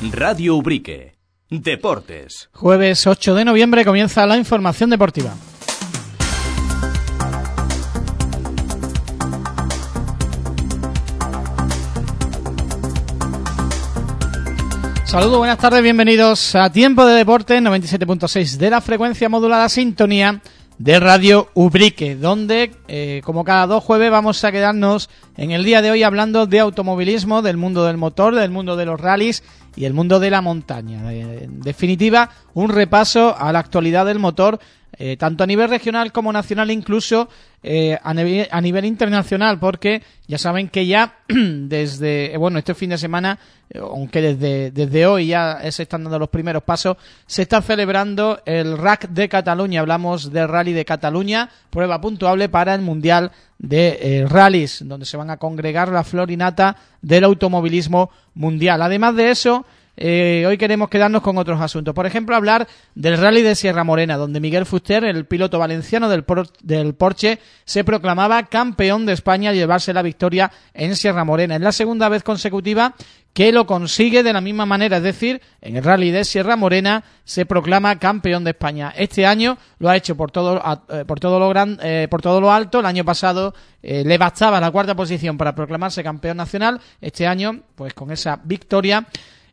Radio Ubrique. Deportes. Jueves 8 de noviembre comienza la información deportiva. Saludos, buenas tardes, bienvenidos a Tiempo de Deportes 97.6 de la frecuencia modulada sintonía de Radio Ubrique, donde como cada 2 jueves vamos a quedarnos en el día de hoy hablando de automovilismo, del mundo del motor, del mundo de los rallies y el mundo de la montaña. En definitiva, un repaso a la actualidad del motor, tanto a nivel regional como nacional, incluso a nivel internacional, porque ya saben que ya desde este fin de semana, aunque desde hoy ya se están dando los primeros pasos, se está celebrando el RAC de Cataluña. Hablamos del Rally de Cataluña, prueba puntuable para el Mundial de Rallys, donde se van a congregar la flor y nata del automovilismo mundial. Además de eso, hoy queremos quedarnos con otros asuntos. Por ejemplo, hablar del Rally de Sierra Morena, donde Miguel Fuster, el piloto valenciano del Porsche, se proclamaba campeón de España al llevarse la victoria en Sierra Morena. Es la segunda vez consecutiva que lo consigue de la misma manera, es decir, en el Rally de Sierra Morena se proclama campeón de España. Este año lo ha hecho por todo lo alto. El año pasado le bastaba la 4ª posición para proclamarse campeón nacional. Este año, pues con esa victoria,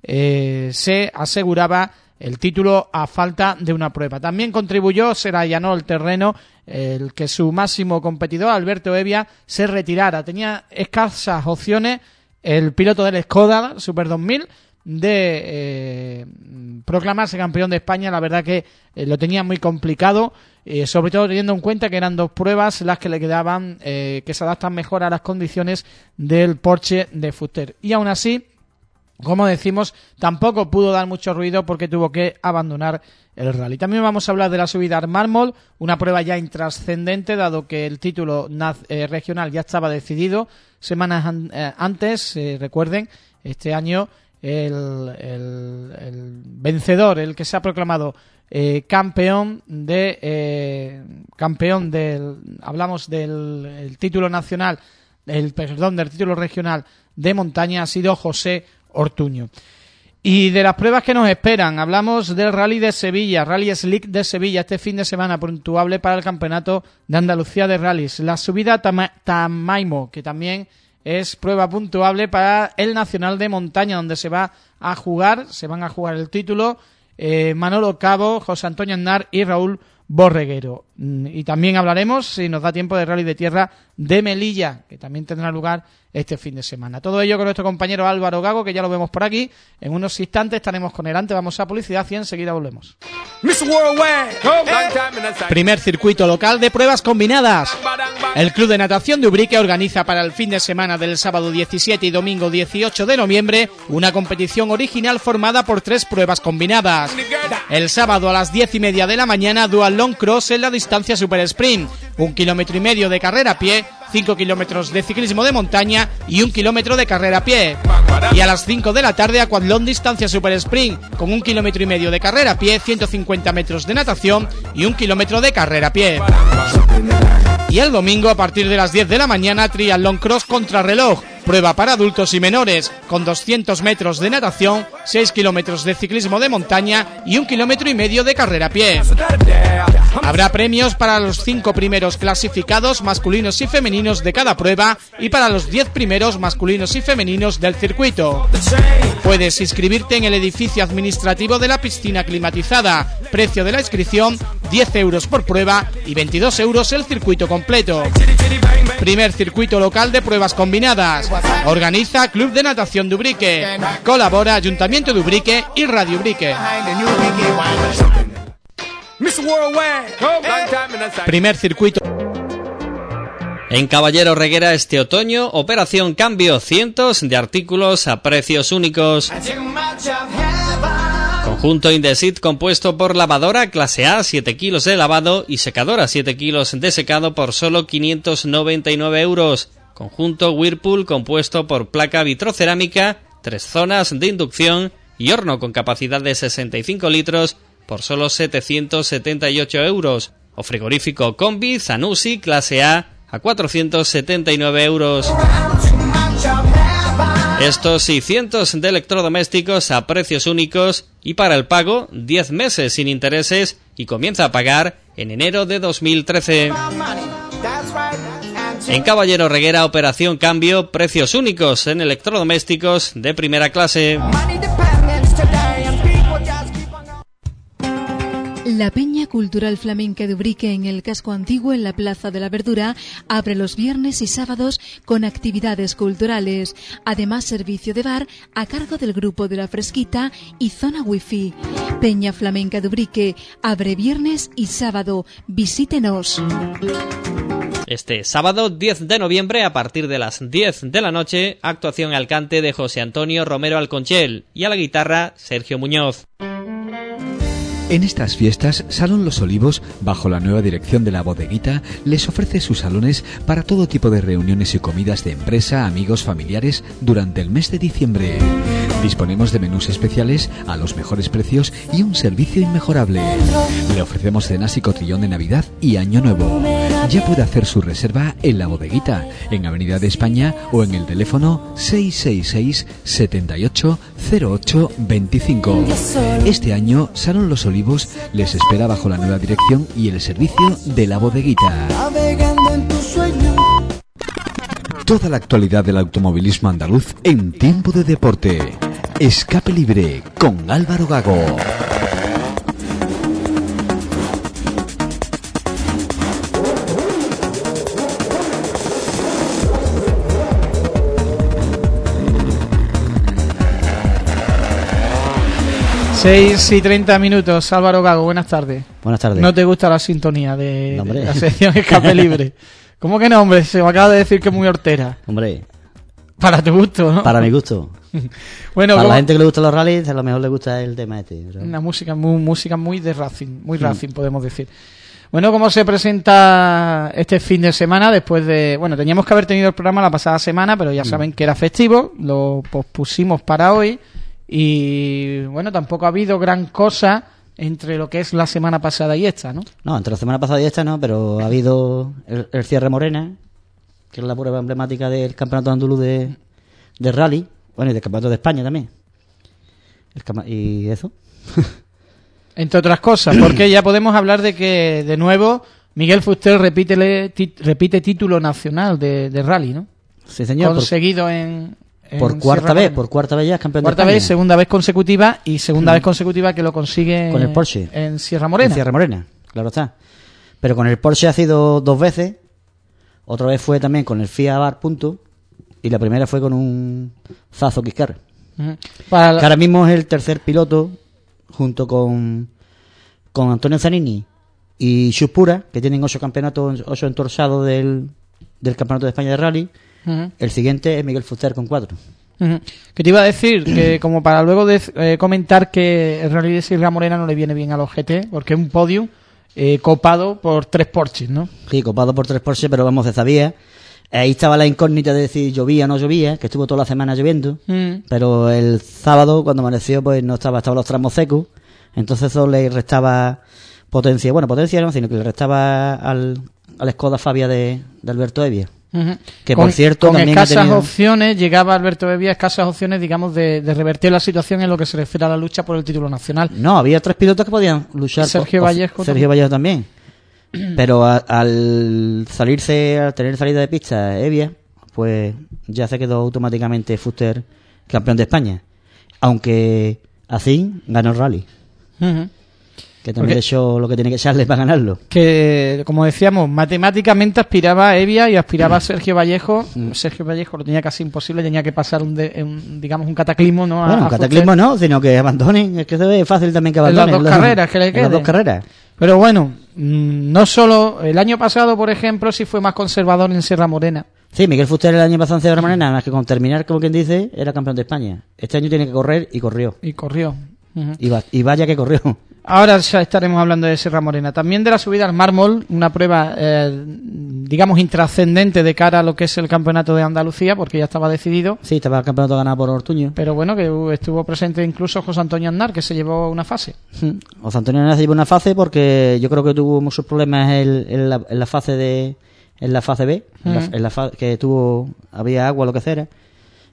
se aseguraba el título a falta de una prueba. También contribuyó, se allanó el terreno, el que su máximo competidor, Alberto Evia, se retirara. Tenía escasas opciones el piloto del Skoda Super 2000 de proclamarse campeón de España. La verdad que lo tenía muy complicado, sobre todo teniendo en cuenta que eran 2 pruebas las que le quedaban, que se adaptan mejor a las condiciones del Porsche de Fuster. Y aún así, como decimos, tampoco pudo dar mucho ruido porque tuvo que abandonar el rally. También vamos a hablar de la subida al mármol, una prueba ya intrascendente, dado que el título regional ya estaba decidido semanas antes. Recuerden, este año el vencedor, el que se ha proclamado campeón del, hablamos del título nacional, del título regional de montaña, ha sido José Ortuño. Y de las pruebas que nos esperan, hablamos del Rally de Sevilla, Rally Slick de Sevilla, este fin de semana puntuable para el Campeonato de Andalucía de Rallys. La subida a Tamaimo, que también es prueba puntuable para el Nacional de Montaña, donde se van a jugar el título Manolo Cabo, José Antonio Aznar y Raúl Borreguero. Y también hablaremos, si nos da tiempo, de Rally de Tierra de Melilla, que también tendrá lugar este fin de semana. Todo ello con nuestro compañero Álvaro Gago, que ya lo vemos por aquí. En unos instantes estaremos con él. Antes vamos a publicidad y enseguida volvemos. Primer circuito local de pruebas combinadas. El Club de Natación de Ubrique organiza para el fin de semana del sábado 17 y domingo 18 de noviembre una competición original formada por 3 pruebas combinadas. El sábado a las 10:30 de la mañana, Dual Long Cross en la distancia Super Sprint, 1,5 kilómetros de carrera a pie, 5 kilómetros de ciclismo de montaña y 1 kilómetro de carrera a pie. Y a las 5 de la tarde, Aquatlón distancia Super Sprint, con 1,5 kilómetros de carrera a pie, 150 metros de natación y 1 kilómetro de carrera a pie. Y el domingo, a partir de las 10 de la mañana, Triatlón Cross contrarreloj, prueba para adultos y menores, con 200 metros de natación, 6 kilómetros de ciclismo de montaña y 1,5 kilómetros de carrera a pie. Habrá premios para los 5 primeros clasificados masculinos y femeninos de cada prueba y para los 10 primeros masculinos y femeninos del circuito. Puedes inscribirte en el edificio administrativo de la piscina climatizada. Precio de la inscripción, 10 euros por prueba y 22 euros el circuito completo. Primer circuito local de pruebas combinadas. Organiza Club de Natación de Ubrique. Colabora Ayuntamiento de Ubrique y Radio Ubrique. Primer circuito. En Caballero Reguera este otoño, operación cambio, cientos de artículos a precios únicos. Conjunto Indesit compuesto por lavadora clase A, 7 kilos de lavado y secadora 7 kilos de secado por solo 599 euros. Conjunto Whirlpool compuesto por placa vitrocerámica, 3 zonas de inducción y horno con capacidad de 65 litros por solo 778 euros. O frigorífico Combi Zanussi clase A 479 euros. Estos y cientos de electrodomésticos a precios únicos y para el pago 10 meses sin intereses y comienza a pagar en enero de 2013. En Caballero Reguera, operación cambio, precios únicos en electrodomésticos de primera clase. La Peña Cultural Flamenca de Ubrique en el casco antiguo en la Plaza de la Verdura abre los viernes y sábados con actividades culturales. Además, servicio de bar a cargo del Grupo de la Fresquita y zona wifi. Peña Flamenca de Ubrique abre viernes y sábado. Visítenos. Este sábado 10 de noviembre a partir de las 10 de la noche, actuación al cante de José Antonio Romero Alconchel y a la guitarra Sergio Muñoz. En estas fiestas, Salón Los Olivos, bajo la nueva dirección de La Bodeguita, les ofrece sus salones para todo tipo de reuniones y comidas de empresa, amigos, familiares durante el mes de diciembre. Disponemos de menús especiales a los mejores precios y un servicio inmejorable. Le ofrecemos cenas y cotillón de Navidad y Año Nuevo. Ya puede hacer su reserva en La Bodeguita, en Avenida de España o en el teléfono 666 78 08 25. Este año, Salón Los Olivos les espera bajo la nueva dirección y el servicio de La Bodeguita. Toda la actualidad del automovilismo andaluz en tiempo de deporte. Escape libre con Álvaro Gago. Seis y 30 minutos. Álvaro Gago, buenas tardes. Buenas tardes. ¿No te gusta la sintonía de No, hombre. la sección Escape Libre? ¿Cómo que no, hombre? Se me acaba de decir que es muy hortera. Hombre, Para tu gusto, ¿no? para mi gusto. Bueno, Para ¿cómo? la gente que le gusta los rallies, a lo mejor le gusta el tema este. Pero... Una música muy de Racing, muy Racing podemos decir. Bueno, ¿cómo se presenta este fin de semana después de... Bueno, teníamos que haber tenido el programa la pasada semana, pero ya saben que era festivo, lo pospusimos para hoy y bueno, tampoco ha habido gran cosa entre lo que es la semana pasada y esta, ¿no? No, entre la semana pasada y esta no, pero ha habido el Cierre Morena, que es la prueba emblemática del Campeonato Andaluz de Rally, bueno, y del Campeonato de España también. Y eso. Entre otras cosas, porque ya podemos hablar de que, de nuevo, Miguel Fuster repite título nacional de rally, ¿no? Sí, señor. Conseguido Por cuarta vez ya es campeón de Cuarta España. vez, segunda vez consecutiva y segunda vez consecutiva que lo consigue Con el Porsche. en Sierra Morena. En Sierra Morena, claro está. Pero con el Porsche ha sido 2 veces. Otra vez fue también con el Fiat Abarth Punto. Y la primera fue con un Zazo Quiscar. Ujú. Que ahora mismo es el tercer piloto, junto con Antonio Zanini y Chus Pura, que tienen 8 campeonatos, 8 entorsados del Campeonato de España de Rally. Ujú. El siguiente es Miguel Fuster con 4. Ujú. Que te iba a decir que como para luego comentar que el rally de Sierra Morena no le viene bien a los GT, porque es un podium copado por 3 Porsches, ¿no? Sí, copado por 3 Porsche, pero vamos, se sabía. Ahí estaba la incógnita de decir llovía o no llovía, que estuvo toda la semana lloviendo. Pero el sábado, cuando amaneció, pues no estaban los tramos secos. Entonces eso le restaba potencia. Bueno, potencia no, sino que le restaba al Skoda Fabia de Alberto Evia. Ujú. Que por cierto con también ha escasas tenido... opciones, llegaba Alberto Evia, escasas opciones, digamos, de revertir la situación en lo que se refiere a la lucha por el título nacional. No, había 3 pilotos que podían luchar. Sergio Vallejo también. Pero al tener salida de pista Evia, pues ya se quedó automáticamente Fuster campeón de España. Aunque así ganó el rally. Ujú. Que también le echó lo que tiene que echarle para ganarlo. Que, como decíamos, matemáticamente aspiraba a Evia y aspiraba a Sergio Vallejo. Sergio Vallejo lo tenía casi imposible, tenía que pasar digamos un cataclismo, ¿no? Bueno, un cataclismo no, sino que abandonen. Es que se ve fácil también que abandonen. En las 2 carreras que le En queden. las 2 carreras. Pero bueno, no solo... El año pasado, por ejemplo, sí fue más conservador en Sierra Morena. Sí, Miguel Fuster el año pasado en Sierra Morena, nada más que con terminar, como quien dice, era campeón de España. Este año tiene que correr y corrió. Y corrió. Ujú. Y vaya que corrió. Ahora ya estaremos hablando de Sierra Morena. También de la subida al mármol, una prueba, digamos, intrascendente de cara a lo que es el campeonato de Andalucía, porque ya estaba decidido. Sí, estaba el campeonato ganado por Ortuño. Pero bueno, que estuvo presente incluso José Antonio Aznar, que se llevó una fase. José Antonio Aznar se llevó una fase porque yo creo que tuvo muchos problemas en la fase B, que había agua, lo que sea.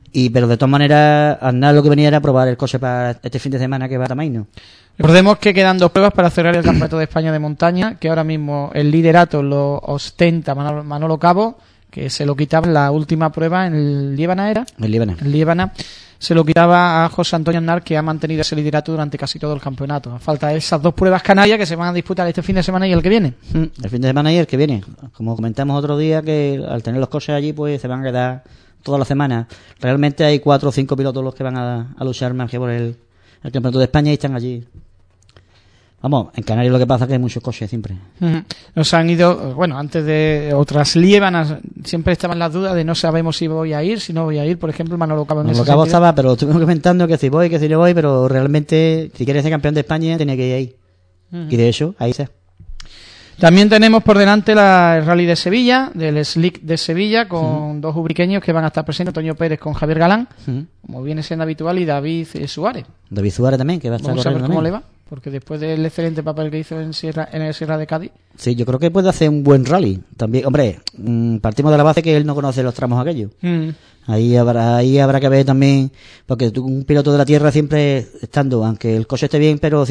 Pero de todas maneras, Aznar lo que venía era probar el coche para este fin de semana que va a Tamaino. Recordemos que quedan 2 pruebas para cerrar el Campeonato de España de montaña, que ahora mismo el liderato lo ostenta Manolo Cabo, que se lo quitaba en la última prueba en el Liébana, ¿era? El Líbana. El Liébana. Se lo quitaba a José Antonio Aznar, que ha mantenido ese liderato durante casi todo el campeonato. A falta de esas 2 pruebas canarias que se van a disputar este fin de semana y el que viene. El fin de semana y el que viene. Como comentamos otro día, que al tener los coches allí, pues se van a quedar toda la semana. Realmente hay 4 o 5 pilotos los que van a luchar más que por el Campeonato de España y están allí. Vamos, en Canarias lo que pasa es que hay muchos coches siempre. Nos han ido, bueno, antes de otras Liébanas, siempre estaban las dudas de no sabemos si voy a ir, si no voy a ir. Por ejemplo, Manolo Cabo en ese Manolo Cabo sentido. estaba, pero estuve comentando que si voy, que si no voy, pero realmente, si quieres ser campeón de España, tenía que ir ahí. Y de hecho, ahí está. También tenemos por delante el Rally de Sevilla, del Slick de Sevilla, con 2 ubriqueños que van a estar presentes, Antonio Pérez con Javier Galán, como viene siendo habitual, y David Suárez. David Suárez también, que va a estar Vamos a ver corriendo cómo le también. va, porque después del excelente papel que hizo en el Sierra de Cádiz. Sí, yo creo que puede hacer un buen rally. También, hombre, partimos de la base que él no conoce los tramos aquellos. Ahí habrá que ver también, porque un piloto de la tierra siempre estando, aunque el coche esté bien, pero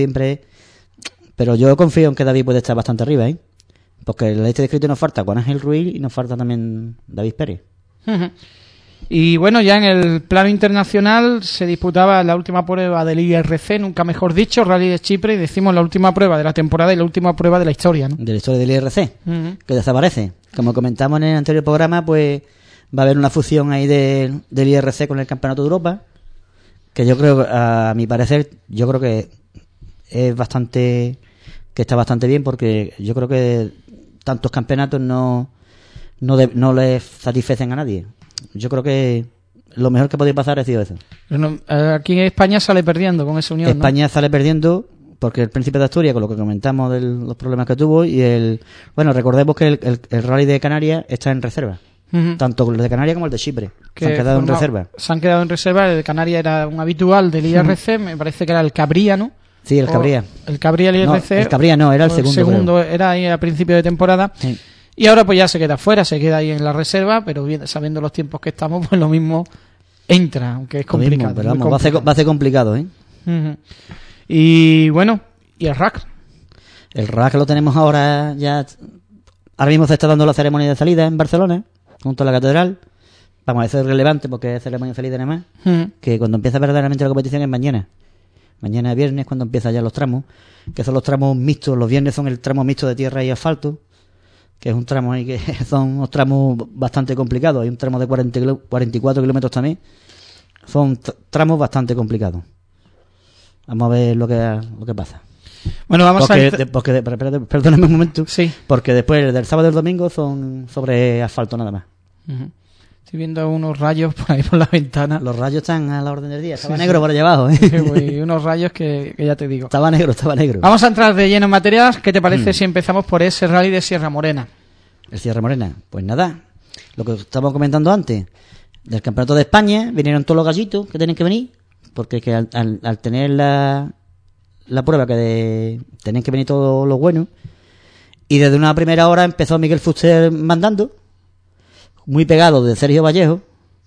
yo confío en que David puede estar bastante arriba, ¿eh? Porque en la lista de inscritos nos falta Juan Ángel Ruiz y nos falta también David Pérez. Y bueno, ya en el plano internacional se disputaba la última prueba del IRC, nunca mejor dicho, Rally de Chipre, y decimos la última prueba de la temporada y la última prueba de la historia, ¿no? De la historia del IRC, que desaparece. Como comentamos en el anterior programa, pues va a haber una fusión ahí del IRC con el Campeonato de Europa, que yo creo, a mi parecer, yo creo que es bastante, que está bastante bien, porque yo creo que tantos campeonatos no les satisfacen a nadie. Yo creo que lo mejor que podía pasar ha sido eso. Bueno, aquí en España sale perdiendo con esa unión, España ¿no? sale perdiendo porque el Príncipe de Asturias, con lo que comentamos de los problemas que tuvo, y bueno, recordemos que el Rally de Canarias está en reserva. Tanto el de Canarias como el de Chipre. Se han quedado en reserva. Se han quedado en reserva. El de Canarias era un habitual del IRC, me parece que era el Cabría, ¿no? Sí, el Cabría. El Cabría, el IRC. No, el Cabría no, era el segundo. El segundo era ahí a principio de temporada. Sí. Y ahora pues ya se queda fuera, se queda ahí en la reserva, pero bien, sabiendo los tiempos que estamos, pues lo mismo entra, aunque es complicado. Mismo, pero vamos, va a ser complicado, ¿eh? Y bueno, ¿y el RAC? El RAC lo tenemos ahora ya. Ahora mismo se está dando la ceremonia de salida en Barcelona, junto a la catedral. Vamos a decir relevante porque es ceremonia de salida nada más. Que cuando empieza verdaderamente la competición es mañana. Mañana es viernes, cuando empiezan ya los tramos, que son los tramos mixtos. Los viernes son el tramo mixto de tierra y asfalto, que es un tramo ahí que son unos tramos bastante complicados. Hay un tramo de 44 kilómetros también. Son tramos bastante complicados. Vamos a ver lo que pasa. Bueno, vamos perdóname un momento. Sí. Porque después del sábado y el domingo son sobre asfalto nada más. Estoy viendo unos rayos por ahí por la ventana. Los rayos están a la orden del día. Estaba negro por allá abajo, ¿eh? Y unos rayos que ya te digo. Estaba negro. Vamos a entrar de lleno en materia. ¿Qué te parece si empezamos por ese rally de Sierra Morena? El Sierra Morena. Pues nada, lo que estábamos comentando antes. Del Campeonato de España vinieron todos los gallitos que tienen que venir. Porque que al tener la prueba que tenían que venir todos los buenos. Y desde una primera hora empezó Miguel Fuster mandando. Muy pegado de Sergio Vallejo,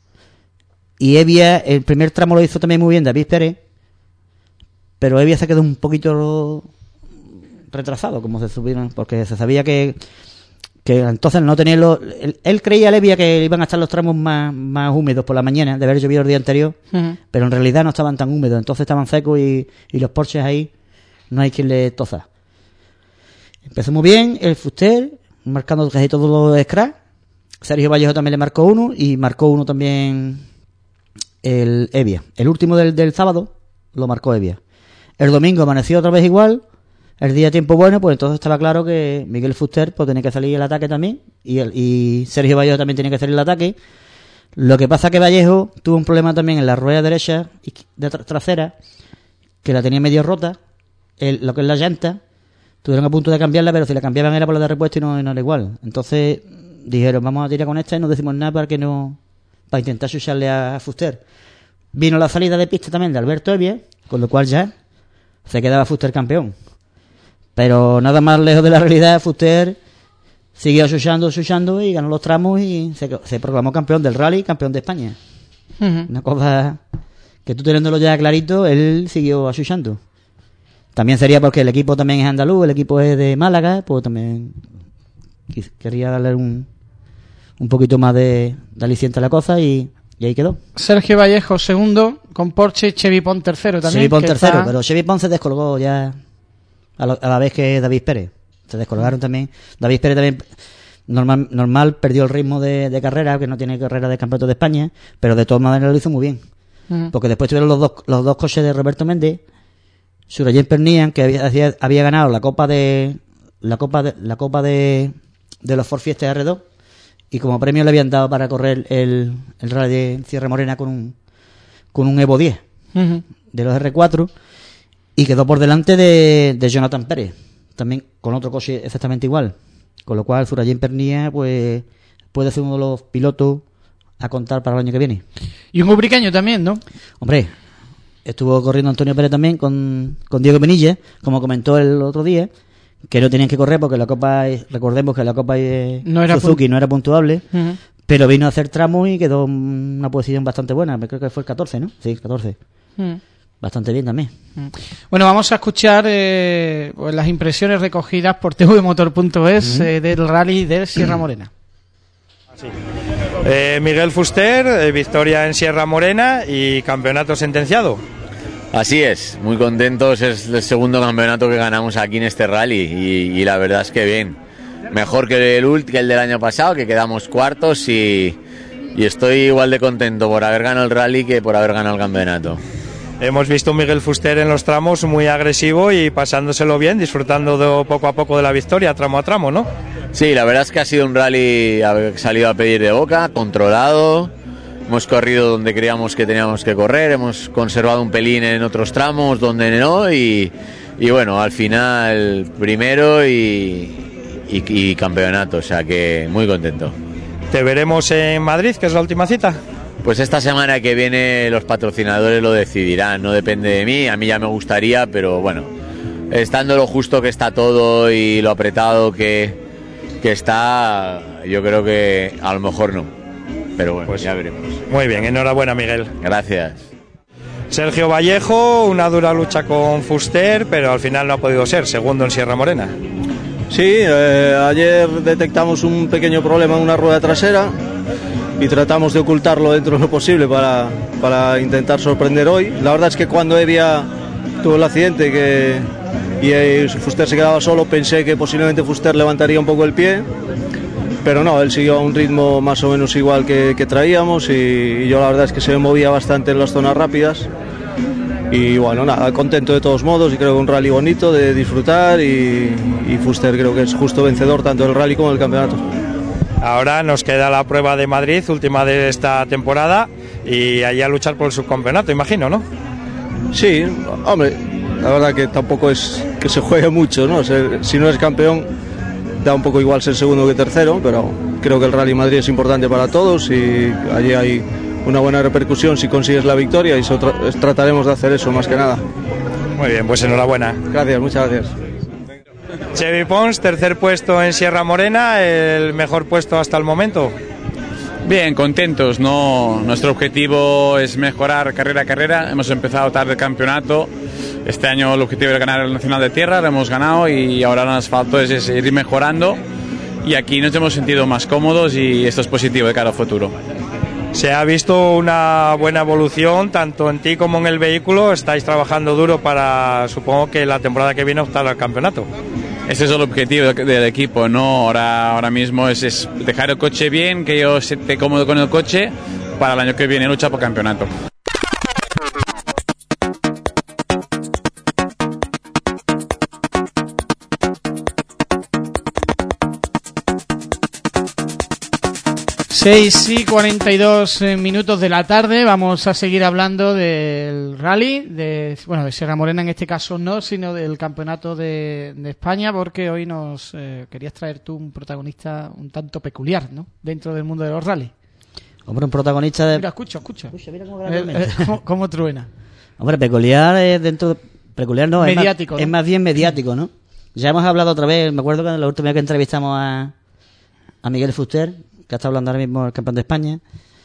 y Evia, el primer tramo lo hizo también muy bien David Pérez, pero Evia se quedó un poquito retrasado, como se subieron, porque se sabía que entonces no tenía él creía, Evia, que iban a estar los tramos más húmedos por la mañana, de haber llovido el día anterior, pero en realidad no estaban tan húmedos, entonces estaban secos y los Porsches ahí no hay quien le toza. Empezó muy bien el Fuster, marcando casi todos los scratch. Sergio Vallejo también le marcó uno, y marcó uno también el Evia. El último del sábado lo marcó Evia. El domingo amaneció otra vez igual, el día tiempo bueno, pues entonces estaba claro que Miguel Fuster pues tenía que salir al ataque también, y Sergio Vallejo también tenía que salir al ataque. Lo que pasa que Vallejo tuvo un problema también en la rueda derecha y trasera, que la tenía medio rota, lo que es la llanta. Estuvieron a punto de cambiarla, pero si la cambiaban era por la de repuesto y no era igual. Entonces dijeron, vamos a tirar con esta y no decimos nada para intentar chucharle a Fuster. Vino la salida de pista también de Alberto Evia, con lo cual ya se quedaba Fuster campeón. Pero nada más lejos de la realidad, Fuster siguió chuchando y ganó los tramos y se proclamó campeón del rally, campeón de España. Una cosa que tú teniéndolo ya clarito, él siguió achuchando. También sería porque el equipo también es andaluz, el equipo es de Málaga, pues también quería darle un poquito más de aliciente a la cosa y ahí quedó. Sergio Vallejo segundo con Porsche y Chevy Pons tercero también. Chevy Pons tercero, pero Chevy Pons se descolgó ya a la vez que David Pérez. Se descolgaron también. David Pérez también normal perdió el ritmo de carrera, que no tiene carrera de campeonato de España, pero de todas maneras lo hizo muy bien. Porque después tuvieron los dos coches de Roberto Méndez, Surayen Pernian, que había ganado la copa de los Ford Fiesta R2, y como premio le habían dado para correr el rally de Sierra Morena con un Evo 10 de los R4, y quedó por delante de Jonathan Pérez, también con otro coche exactamente igual, con lo cual Surayen Pernian pues puede ser uno de los pilotos a contar para el año que viene. Y un ubriqueño también, ¿no? Hombre, estuvo corriendo Antonio Pérez también con Diego Penilla, como comentó el otro día, que no tenían que correr porque la Copa, recordemos que la Copa Suzuki no era puntuable, pero vino a hacer tramo y quedó en una posición bastante buena. Creo que fue el 14, ¿no? Sí, 14. Bastante bien también. Bueno, vamos a escuchar pues las impresiones recogidas por tvmotor.es del rally de Sierra Morena. Sí. Miguel Fuster, victoria en Sierra Morena y campeonato sentenciado. Así es, muy contentos, es el segundo campeonato que ganamos aquí en este rally y la verdad es que bien, mejor que el del año pasado, que quedamos cuartos y estoy igual de contento por haber ganado el rally que por haber ganado el campeonato. Hemos visto a Miguel Fuster en los tramos muy agresivo y pasándoselo bien, disfrutando poco a poco de la victoria, tramo a tramo, ¿no? Sí, la verdad es que ha sido un rally salido a pedir de boca, controlado. Hemos corrido donde creíamos que teníamos que correr, hemos conservado un pelín en otros tramos donde no y bueno, al final primero y campeonato, o sea que muy contento. ¿Te veremos en Madrid, que es la última cita? Pues esta semana que viene los patrocinadores lo decidirán, no depende de mí, a mí ya me gustaría, pero bueno, estando lo justo que está todo y lo apretado que está, yo creo que a lo mejor no. Pero bueno, pues ya veremos. Muy bien, enhorabuena, Miguel. Gracias. Sergio Vallejo, una dura lucha con Fuster, pero al final no ha podido ser, segundo en Sierra Morena. Sí, ayer detectamos un pequeño problema en una rueda trasera y tratamos de ocultarlo dentro de lo posible para intentar sorprender hoy. La verdad es que cuando Evia tuvo el accidente y Fuster se quedaba solo, pensé que posiblemente Fuster levantaría un poco el pie, pero no, él siguió a un ritmo más o menos igual que traíamos y yo la verdad es que se me movía bastante en las zonas rápidas y bueno, nada, contento de todos modos y creo que un rally bonito de disfrutar y Fuster creo que es justo vencedor tanto del rally como del campeonato. Ahora nos queda la prueba de Madrid, última de esta temporada, y allá luchar por el subcampeonato, imagino, ¿no? Sí, hombre, la verdad que tampoco es que se juegue mucho, ¿no? Si no eres campeón, da un poco igual ser segundo que tercero, pero creo que el Rally Madrid es importante para todos y allí hay una buena repercusión si consigues la victoria y trataremos de hacer eso más que nada. Muy bien, pues enhorabuena. Gracias, muchas gracias. Chevy Pons, tercer puesto en Sierra Morena, el mejor puesto hasta el momento. Bien, contentos, ¿no? Nuestro objetivo es mejorar carrera a carrera. Hemos empezado tarde el campeonato. Este año el objetivo era ganar el Nacional de Tierra, lo hemos ganado y ahora el asfalto es ir mejorando. Y aquí nos hemos sentido más cómodos y esto es positivo de cara al futuro. Se ha visto una buena evolución tanto en ti como en el vehículo. Estáis trabajando duro para, supongo que la temporada que viene, optar al campeonato. Ese es el objetivo del equipo, ¿no? Ahora mismo es dejar el coche bien, que yo esté cómodo con el coche para el año que viene luchar por campeonato. Seis y 42 minutos de la tarde. Vamos a seguir hablando del rally, de Sierra Morena en este caso no, sino del campeonato de España, porque hoy nos querías traer tú un protagonista un tanto peculiar, ¿no? Dentro del mundo de los rally. Hombre, un protagonista de... Mira, escucha. Mira cómo truena. Hombre, peculiar es dentro... Peculiar no, mediático, es más bien mediático, ¿no? Ya hemos hablado otra vez, me acuerdo que la última vez que entrevistamos a Miguel Fuster, que está hablando ahora mismo el campeón de España,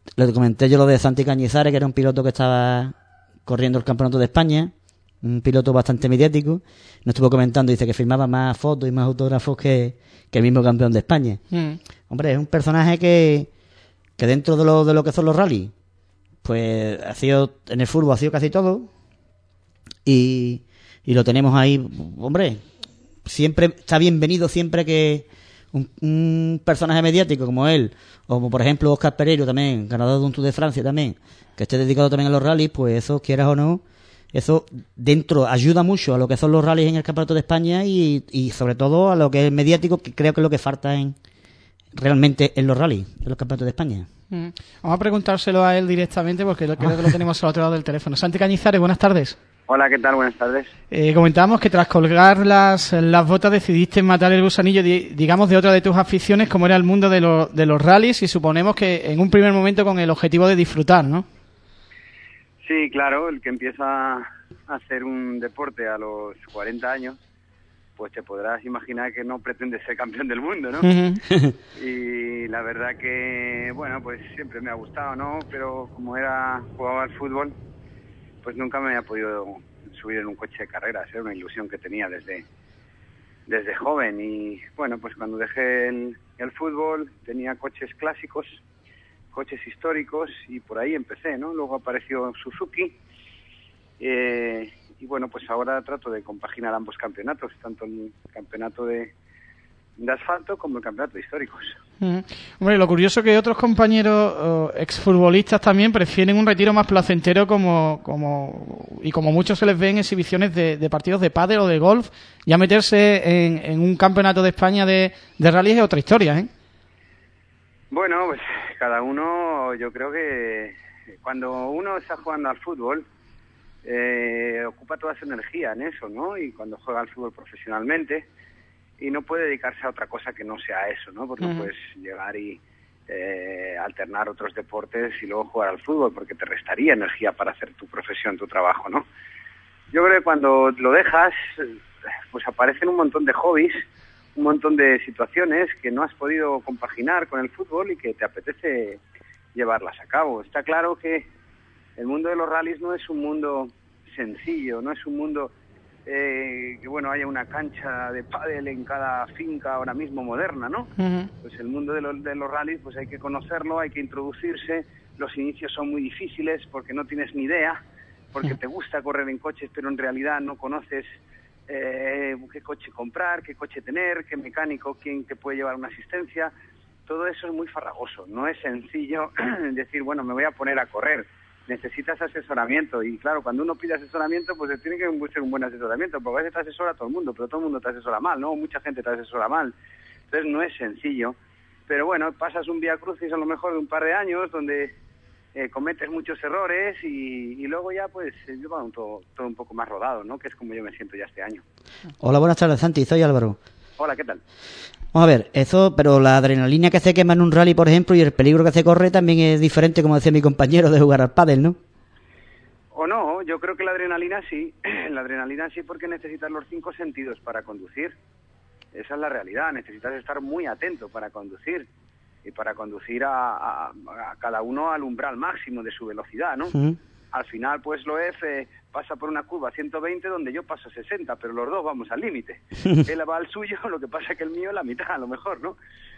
Le comenté yo lo de Santi Cañizares, que era un piloto que estaba corriendo el Campeonato de España, un piloto bastante mediático. Nos estuvo comentando, dice que firmaba más fotos y más autógrafos que el mismo campeón de España. Hombre, es un personaje que dentro de lo que son los rallies, pues ha sido, en el fútbol ha sido casi todo, y lo tenemos ahí. Hombre, siempre está bienvenido siempre que un personaje mediático como él, o como por ejemplo Óscar Pereiro también, ganador de un Tour de Francia también, que esté dedicado también a los rallies, pues eso, quieras o no, eso dentro ayuda mucho a lo que son los rallies en el Campeonato de España y sobre todo a lo que es mediático, que creo que es lo que falta realmente en los rallies, en los Campeonatos de España. Vamos a preguntárselo a él directamente porque creo que lo tenemos al otro lado del teléfono. Santi Cañizares, buenas tardes. Hola, ¿qué tal? Buenas tardes. Comentábamos que tras colgar las botas decidiste matar el gusanillo, digamos, de otra de tus aficiones, como era el mundo de los rallies, y suponemos que en un primer momento con el objetivo de disfrutar, ¿no? Sí, claro, el que empieza a hacer un deporte a los 40 años, pues te podrás imaginar que no pretende ser campeón del mundo, ¿no? Y la verdad que, bueno, pues siempre me ha gustado, ¿no? Pero como jugaba al fútbol, pues nunca me había podido subir en un coche de carreras. Era una ilusión que tenía desde joven. Y bueno, pues cuando dejé el fútbol tenía coches clásicos, coches históricos, y por ahí empecé, ¿no? Luego apareció Suzuki, y bueno, pues ahora trato de compaginar ambos campeonatos, tanto el campeonato de asfalto como el campeonato de históricos. Hombre, lo curioso es que otros compañeros exfutbolistas también prefieren un retiro más placentero como muchos se les ve en exhibiciones de partidos de pádel o de golf. Ya meterse en un campeonato de España de rally es otra historia, ¿eh? Bueno, pues cada uno, yo creo que cuando uno está jugando al fútbol, ocupa toda su energía en eso, ¿no? Y cuando juega al fútbol profesionalmente, y no puede dedicarse a otra cosa que no sea eso, ¿no? Porque no puedes llegar y alternar otros deportes y luego jugar al fútbol, porque te restaría energía para hacer tu profesión, tu trabajo, ¿no? Yo creo que cuando lo dejas, pues aparecen un montón de hobbies, un montón de situaciones que no has podido compaginar con el fútbol y que te apetece llevarlas a cabo. Está claro que el mundo de los rallies no es un mundo sencillo, no es un mundo que bueno, haya una cancha de pádel en cada finca ahora mismo moderna, ¿no? Pues el mundo de los rallies, pues hay que conocerlo, hay que introducirse. Los inicios son muy difíciles porque no tienes ni idea, porque te gusta correr en coches, pero en realidad no conoces qué coche comprar, qué coche tener, qué mecánico, quién te puede llevar una asistencia. Todo eso es muy farragoso, no es sencillo decir, bueno, me voy a poner a correr. Necesitas asesoramiento, y claro, cuando uno pide asesoramiento, pues tiene que ser un buen asesoramiento, porque a veces te asesora todo el mundo, pero todo el mundo te asesora mal, ¿no? Mucha gente te asesora mal. Entonces no es sencillo, pero bueno, pasas un vía crucis a lo mejor de un par de años donde cometes muchos errores y luego ya pues lleva todo un poco más rodado, ¿no? Que es como yo me siento ya este año. Hola, buenas tardes, Santi, soy Álvaro. Hola, ¿qué tal? Vamos a ver, pero la adrenalina que se quema en un rally, por ejemplo, y el peligro que se corre también es diferente, como decía mi compañero, de jugar al pádel, ¿no? O no, yo creo que la adrenalina sí, porque necesitas los 5 sentidos para conducir. Esa es la realidad, necesitas estar muy atento para conducir, y para conducir a cada uno al umbral máximo de su velocidad, ¿no? Al final, pues Loef pasa por una curva a 120 donde yo paso a 60, pero los dos vamos al límite. Él va al suyo, lo que pasa que el mío la mitad, a lo mejor, ¿no?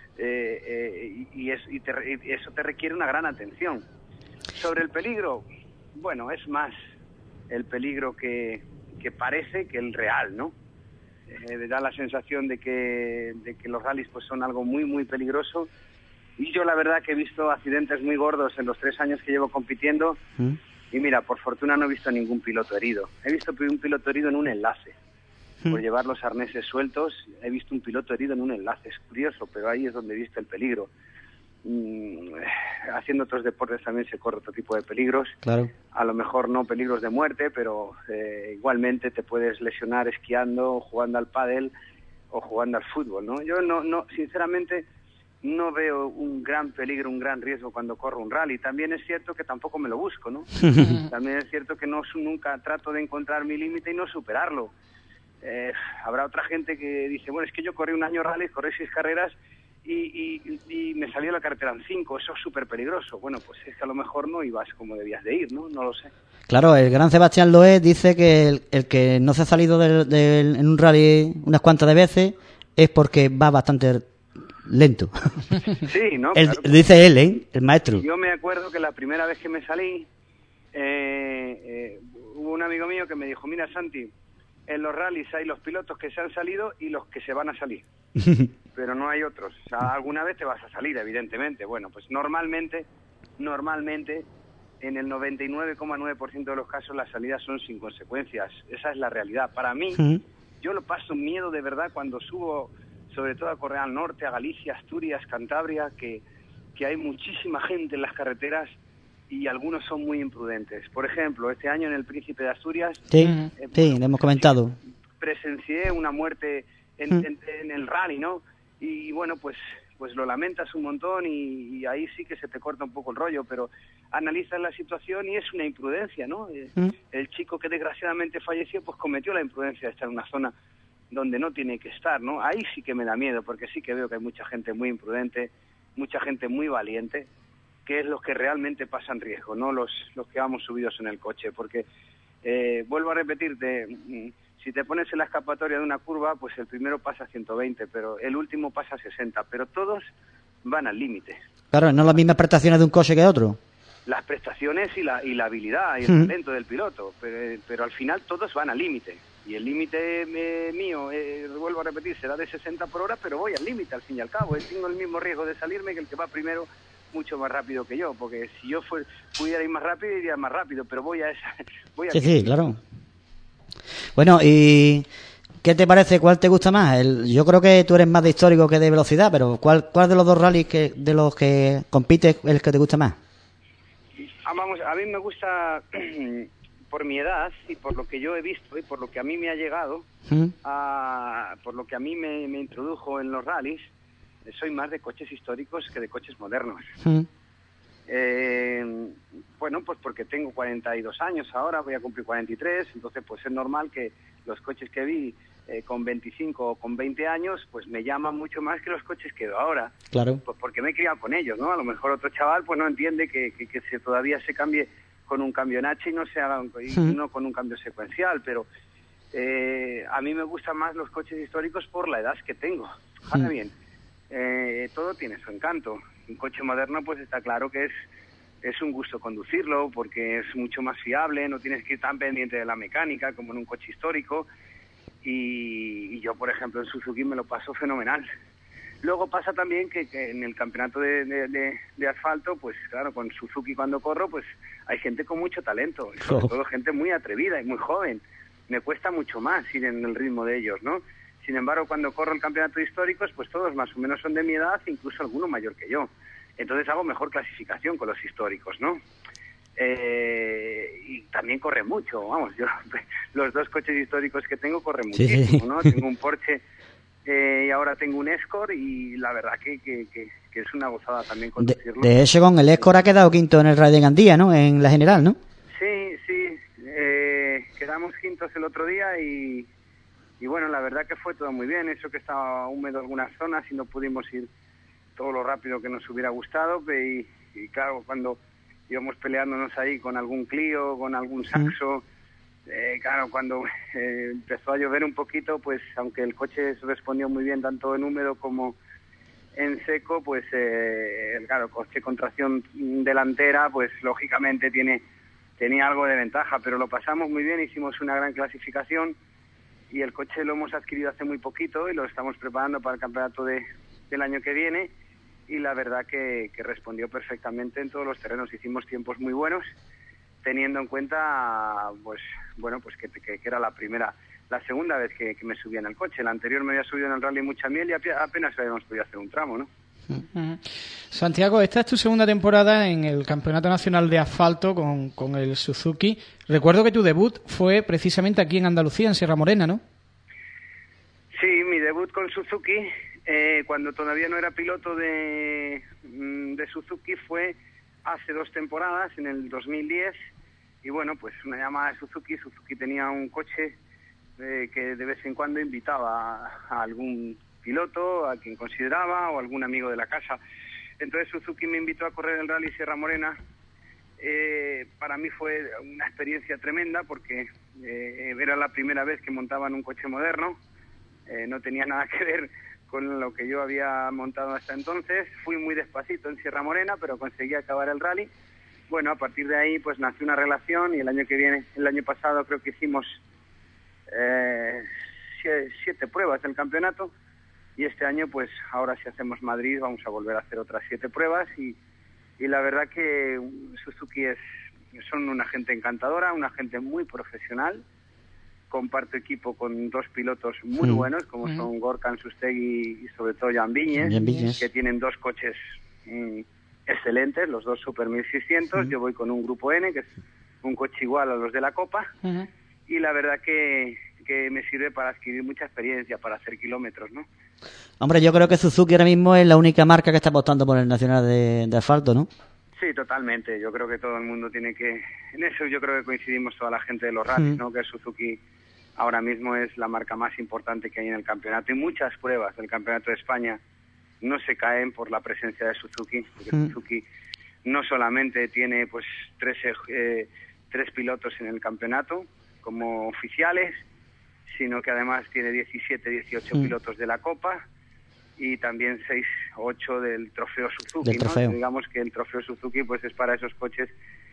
Y eso te requiere una gran atención. Sobre el peligro, bueno, es más el peligro que parece que el real, ¿no? Da la sensación de que los rallies pues son algo muy, muy peligroso. Y yo la verdad que he visto accidentes muy gordos en los 3 años que llevo compitiendo. Y mira, por fortuna no he visto ningún piloto herido. He visto un piloto herido en un enlace. Por llevar los arneses sueltos, he visto un piloto herido en un enlace. Es curioso, pero ahí es donde he visto el peligro. Haciendo otros deportes también se corre otro tipo de peligros. Claro. A lo mejor no peligros de muerte, pero igualmente te puedes lesionar esquiando, jugando al pádel o jugando al fútbol, ¿no? Yo no, sinceramente no veo un gran peligro, un gran riesgo cuando corro un rally. También es cierto que tampoco me lo busco, ¿no? También es cierto que nunca trato de encontrar mi límite y no superarlo. Habrá otra gente que dice, bueno, es que yo corrí un año rally, corrí 6 carreras y me salió la carretera en 5, eso es súper peligroso. Bueno, pues es que a lo mejor no ibas como debías de ir, ¿no? No lo sé. Claro, el gran Sebastián Loé dice que el que no se ha salido en un rally unas cuantas de veces es porque va bastante lento. Sí, ¿no? Él, claro. dice él, el maestro. Yo me acuerdo que la primera vez que me salí, hubo un amigo mío que me dijo, mira Santi, en los rallies hay los pilotos que se han salido y los que se van a salir, pero no hay otros. O sea, alguna vez te vas a salir, evidentemente. Bueno, pues normalmente, en el 99,9% de los casos las salidas son sin consecuencias. Esa es la realidad. Para mí, yo lo paso miedo de verdad cuando subo, sobre todo a correr al norte, a Galicia, Asturias, Cantabria, que hay muchísima gente en las carreteras y algunos son muy imprudentes. Por ejemplo, este año en el Príncipe de Asturias... Sí, le hemos comentado. Presencié una muerte en el rally, ¿no? Y bueno, pues lo lamentas un montón y ahí sí que se te corta un poco el rollo, pero analizas la situación y es una imprudencia, ¿no? El chico que desgraciadamente falleció, pues cometió la imprudencia de estar en una zona donde no tiene que estar, ¿no? Ahí sí que me da miedo, porque sí que veo que hay mucha gente muy imprudente, mucha gente muy valiente, que es los que realmente pasan riesgo, no los que vamos subidos en el coche, porque vuelvo a repetirte, si te pones en la escapatoria de una curva, pues el primero pasa a 120, pero el último pasa a 60, pero todos van al límite. Claro, no las mismas prestaciones de un coche que de otro. Las prestaciones y la habilidad y el talento del piloto, pero al final todos van al límite. Y el límite mío, vuelvo a repetir, será de 60 por hora, pero voy al límite al fin y al cabo. Tengo el mismo riesgo de salirme que el que va primero mucho más rápido que yo, porque si yo pudiera ir más rápido, iría más rápido, pero voy a Sí, claro. Bueno, ¿y qué te parece? ¿Cuál te gusta más? Yo creo que tú eres más de histórico que de velocidad, pero ¿cuál de los dos rallies de los que compites es el que te gusta más? Vamos, a mí me gusta, por mi edad y por lo que yo he visto y por lo que a mí me ha llegado, por lo que a mí me introdujo en los rallies, soy más de coches históricos que de coches modernos. Bueno, pues porque tengo 42 años ahora, voy a cumplir 43, entonces pues es normal que los coches que vi con 25 o con 20 años, pues me llaman mucho más que los coches que veo ahora. Claro. Pues porque me he criado con ellos, ¿no? A lo mejor otro chaval pues no entiende que todavía se cambie con un cambio en H y no se haga no con un cambio secuencial, pero a mí me gustan más los coches históricos por la edad que tengo. Ahora bien, todo tiene su encanto. Un coche moderno pues está claro que es un gusto conducirlo porque es mucho más fiable, no tienes que ir tan pendiente de la mecánica como en un coche histórico y yo por ejemplo en Suzuki me lo paso fenomenal. Luego pasa también que en el campeonato de asfalto, pues claro, con Suzuki cuando corro pues hay gente con mucho talento, y sobre todo gente muy atrevida y muy joven. Me cuesta mucho más ir en el ritmo de ellos, ¿no? Sin embargo, cuando corro el campeonato de históricos, pues todos más o menos son de mi edad, incluso alguno mayor que yo. Entonces hago mejor clasificación con los históricos, ¿no? Y también corre mucho, vamos, yo los dos coches históricos que tengo corren muchísimo, ¿no? Tengo un Porsche y ahora tengo un Escort y la verdad que es una gozada también conducirlo. De hecho, con el Escort ha quedado quinto en el Rally de Gandía, ¿no? En la general, ¿no? Sí, quedamos quintos el otro día y bueno, la verdad que fue todo muy bien, eso que estaba húmedo algunas zonas y no pudimos ir todo lo rápido que nos hubiera gustado y claro, cuando íbamos peleándonos ahí con algún Clio, con algún Saxo, claro, cuando empezó a llover un poquito, pues aunque el coche respondió muy bien tanto en húmedo como en seco, pues claro, coche con tracción delantera, pues lógicamente tenía algo de ventaja, pero lo pasamos muy bien, hicimos una gran clasificación y el coche lo hemos adquirido hace muy poquito y lo estamos preparando para el campeonato del año que viene y la verdad que respondió perfectamente en todos los terrenos. Hicimos tiempos muy buenos teniendo en cuenta pues bueno, pues que era la segunda vez que me subía en el coche. La anterior me había subido en el Rally Mucha Miel y apenas habíamos podido hacer un tramo, ¿no? Santiago, esta es tu segunda temporada en el Campeonato Nacional de Asfalto con el Suzuki. Recuerdo que tu debut fue precisamente aquí en Andalucía, en Sierra Morena, ¿no? Sí, mi debut con Suzuki, cuando todavía no era piloto de Suzuki, fue hace 2 temporadas, en el 2010, y bueno, pues una llamada de Suzuki. Suzuki tenía un coche que de vez en cuando invitaba a algún piloto, a quien consideraba o algún amigo de la casa. Entonces Suzuki me invitó a correr el Rally Sierra Morena. Para mí fue una experiencia tremenda porque era la primera vez que montaba en un coche moderno, no tenía nada que ver con lo que yo había montado hasta entonces. Fui muy despacito en Sierra Morena, pero conseguí acabar el rally. Bueno, a partir de ahí pues nació una relación y el año pasado creo que hicimos 7 pruebas del campeonato, y este año pues ahora si hacemos Madrid vamos a volver a hacer otras 7 pruebas y la verdad que Suzuki son una gente encantadora, una gente muy profesional. Comparto equipo con 2 pilotos muy buenos como son Gorka Sustegui y sobre todo Jan Viñes, que tienen 2 coches excelentes, los 2 Super 1600. Yo voy con un Grupo N, que es un coche igual a los de la Copa, y la verdad que me sirve para adquirir mucha experiencia, para hacer kilómetros, ¿no? Hombre, yo creo que Suzuki ahora mismo es la única marca que está apostando por el nacional de asfalto, ¿no? Sí, totalmente. Yo creo que todo el mundo tiene que... En eso yo creo que coincidimos toda la gente de los rallies, ¿no? Que Suzuki ahora mismo es la marca más importante que hay en el campeonato, y muchas pruebas del Campeonato de España no se caen por la presencia de Suzuki, porque Suzuki no solamente tiene pues 3 pilotos en el campeonato como oficiales, sino que además tiene 17, 18 pilotos de la Copa y también 6 o 8 del trofeo Suzuki, ¿no? Digamos que el trofeo Suzuki pues es para esos coches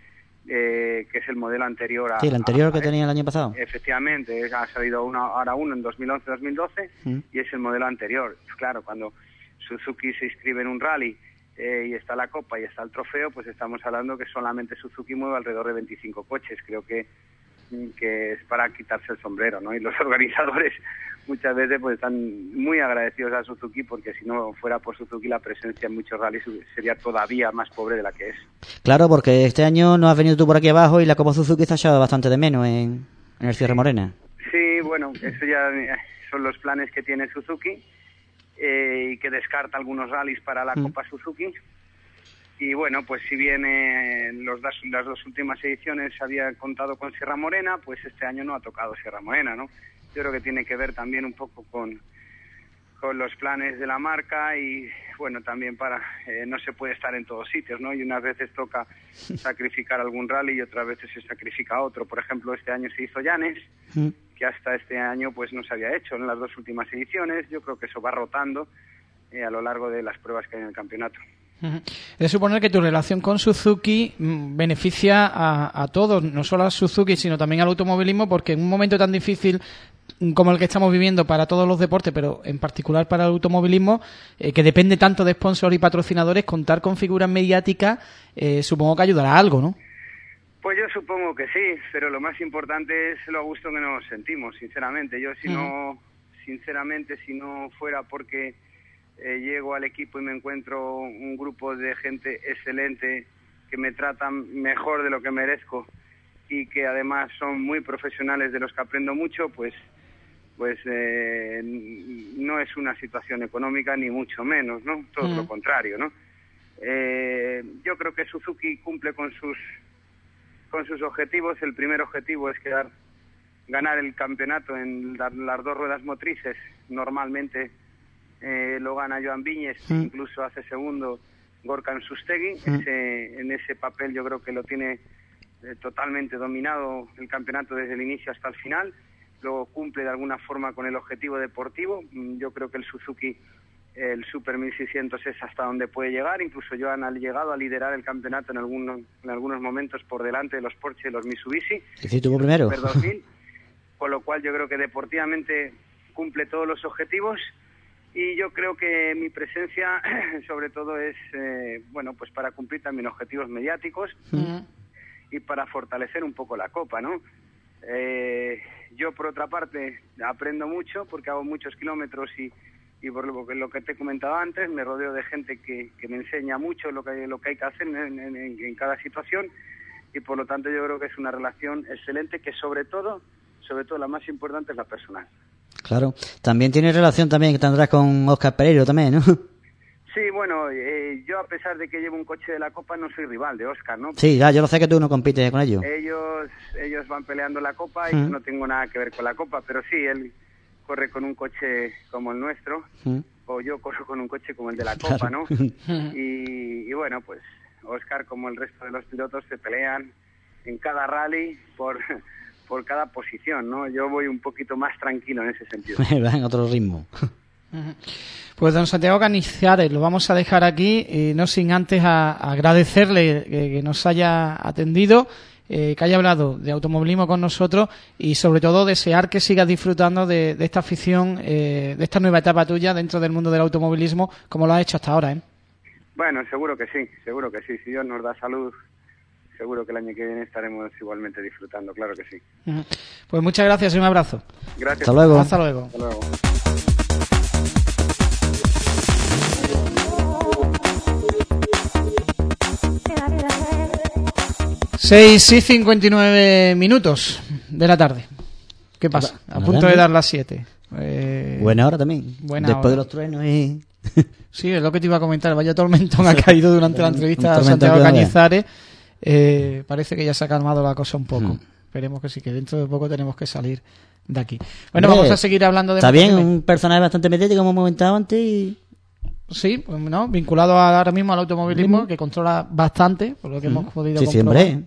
que es el modelo anterior el anterior que tenía el año pasado. Efectivamente, ha salido ahora uno en 2011-2012 y es el modelo anterior. Claro, cuando Suzuki se inscribe en un rally y está la Copa y está el trofeo, pues estamos hablando que solamente Suzuki mueve alrededor de 25 coches. Creo que es para quitarse el sombrero, ¿no? Y los organizadores muchas veces pues están muy agradecidos a Suzuki, porque si no fuera por Suzuki la presencia en muchos rallies sería todavía más pobre de la que es. Claro, porque este año no has venido tú por aquí abajo y la Copa Suzuki se ha echado bastante de menos en el Sierra Morena. Sí, bueno, eso ya son los planes que tiene Suzuki y que descarta algunos rallies para la Copa Suzuki. Y bueno, pues si bien las 2 últimas ediciones había contado con Sierra Morena, pues este año no ha tocado Sierra Morena, ¿no? Yo creo que tiene que ver también un poco con los planes de la marca y bueno, también no se puede estar en todos sitios, ¿no? Y unas veces toca sacrificar algún rally y otras veces se sacrifica otro. Por ejemplo, este año se hizo Llanes, que hasta este año pues no se había hecho en las 2 últimas ediciones. Yo creo que eso va rotando a lo largo de las pruebas que hay en el campeonato. Es de suponer que tu relación con Suzuki beneficia a todos, no solo a Suzuki, sino también al automovilismo, porque en un momento tan difícil como el que estamos viviendo para todos los deportes, pero en particular para el automovilismo, que depende tanto de sponsors y patrocinadores, contar con figuras mediáticas supongo que ayudará a algo, ¿no? Pues yo supongo que sí, pero lo más importante es lo a gusto que nos sentimos, sinceramente. Yo si no fuera porque llego al equipo y me encuentro un grupo de gente excelente que me tratan mejor de lo que merezco y que además son muy profesionales, de los que aprendo mucho, pues no es una situación económica ni mucho menos, ¿no? Todo lo contrario, ¿no? Yo creo que Suzuki cumple con sus objetivos. El primer objetivo es ganar el campeonato en las 2 ruedas motrices. Normalmente lo gana Joan Viñes, incluso hace segundo Gorka Sustegui. En ese papel yo creo que lo tiene totalmente dominado el campeonato desde el inicio hasta el final. Luego cumple de alguna forma con el objetivo deportivo. Yo creo que el Suzuki, el Super 1600 es hasta donde puede llegar. Incluso Joan ha llegado a liderar el campeonato en algunos momentos por delante de los Porsche y los Mitsubishi. Sí, tuvo primero. Super 2000, con lo cual yo creo que deportivamente cumple todos los objetivos. Y yo creo que mi presencia sobre todo es pues para cumplir también objetivos mediáticos y para fortalecer un poco la Copa, ¿no? Yo por otra parte aprendo mucho porque hago muchos kilómetros y por lo que te he comentado antes, me rodeo de gente que me enseña mucho lo que hay que hacer en cada situación, y por lo tanto yo creo que es una relación excelente, que sobre todo la más importante es la personal. Claro, también tiene relación también que tendrás con Óscar Pereiro también, ¿no? Sí, bueno, yo a pesar de que llevo un coche de la Copa no soy rival de Óscar, ¿no? Sí, ya, yo lo sé que tú no compites con ellos. Ellos van peleando la Copa y yo no tengo nada que ver con la Copa, pero sí, él corre con un coche como el nuestro, o yo corro con un coche como el de la Copa, ¿no? Y bueno, pues Óscar, como el resto de los pilotos, se pelean en cada rally por cada posición, ¿no? Yo voy un poquito más tranquilo en ese sentido. Va en otro ritmo. Pues don Santiago Cañizares, lo vamos a dejar aquí, no sin antes agradecerle que nos haya atendido, que haya hablado de automovilismo con nosotros y sobre todo desear que sigas disfrutando de esta afición, de esta nueva etapa tuya dentro del mundo del automovilismo, como lo has hecho hasta ahora, ¿eh? Bueno, seguro que sí. Si Dios nos da salud, seguro que el año que viene estaremos igualmente disfrutando, claro que sí. Pues muchas gracias y un abrazo. Gracias. Hasta luego. Hasta luego. Hasta luego. 6:59 de la tarde. ¿Qué pasa? A punto de dar las 7. Buena hora también. Después de los truenos y... Sí, es lo que te iba a comentar. Vaya tormentón ha caído durante la entrevista a Santiago Cañizares. Parece que ya se ha calmado la cosa un poco. Esperemos que sí, que dentro de poco tenemos que salir de aquí. Bueno, vamos a seguir hablando de... Está bien, un personaje bastante mediático, como hemos comentado antes. Y... Sí, pues, ¿no? Vinculado ahora mismo al automovilismo, que controla bastante, por lo que hemos podido comprobar. Siempre.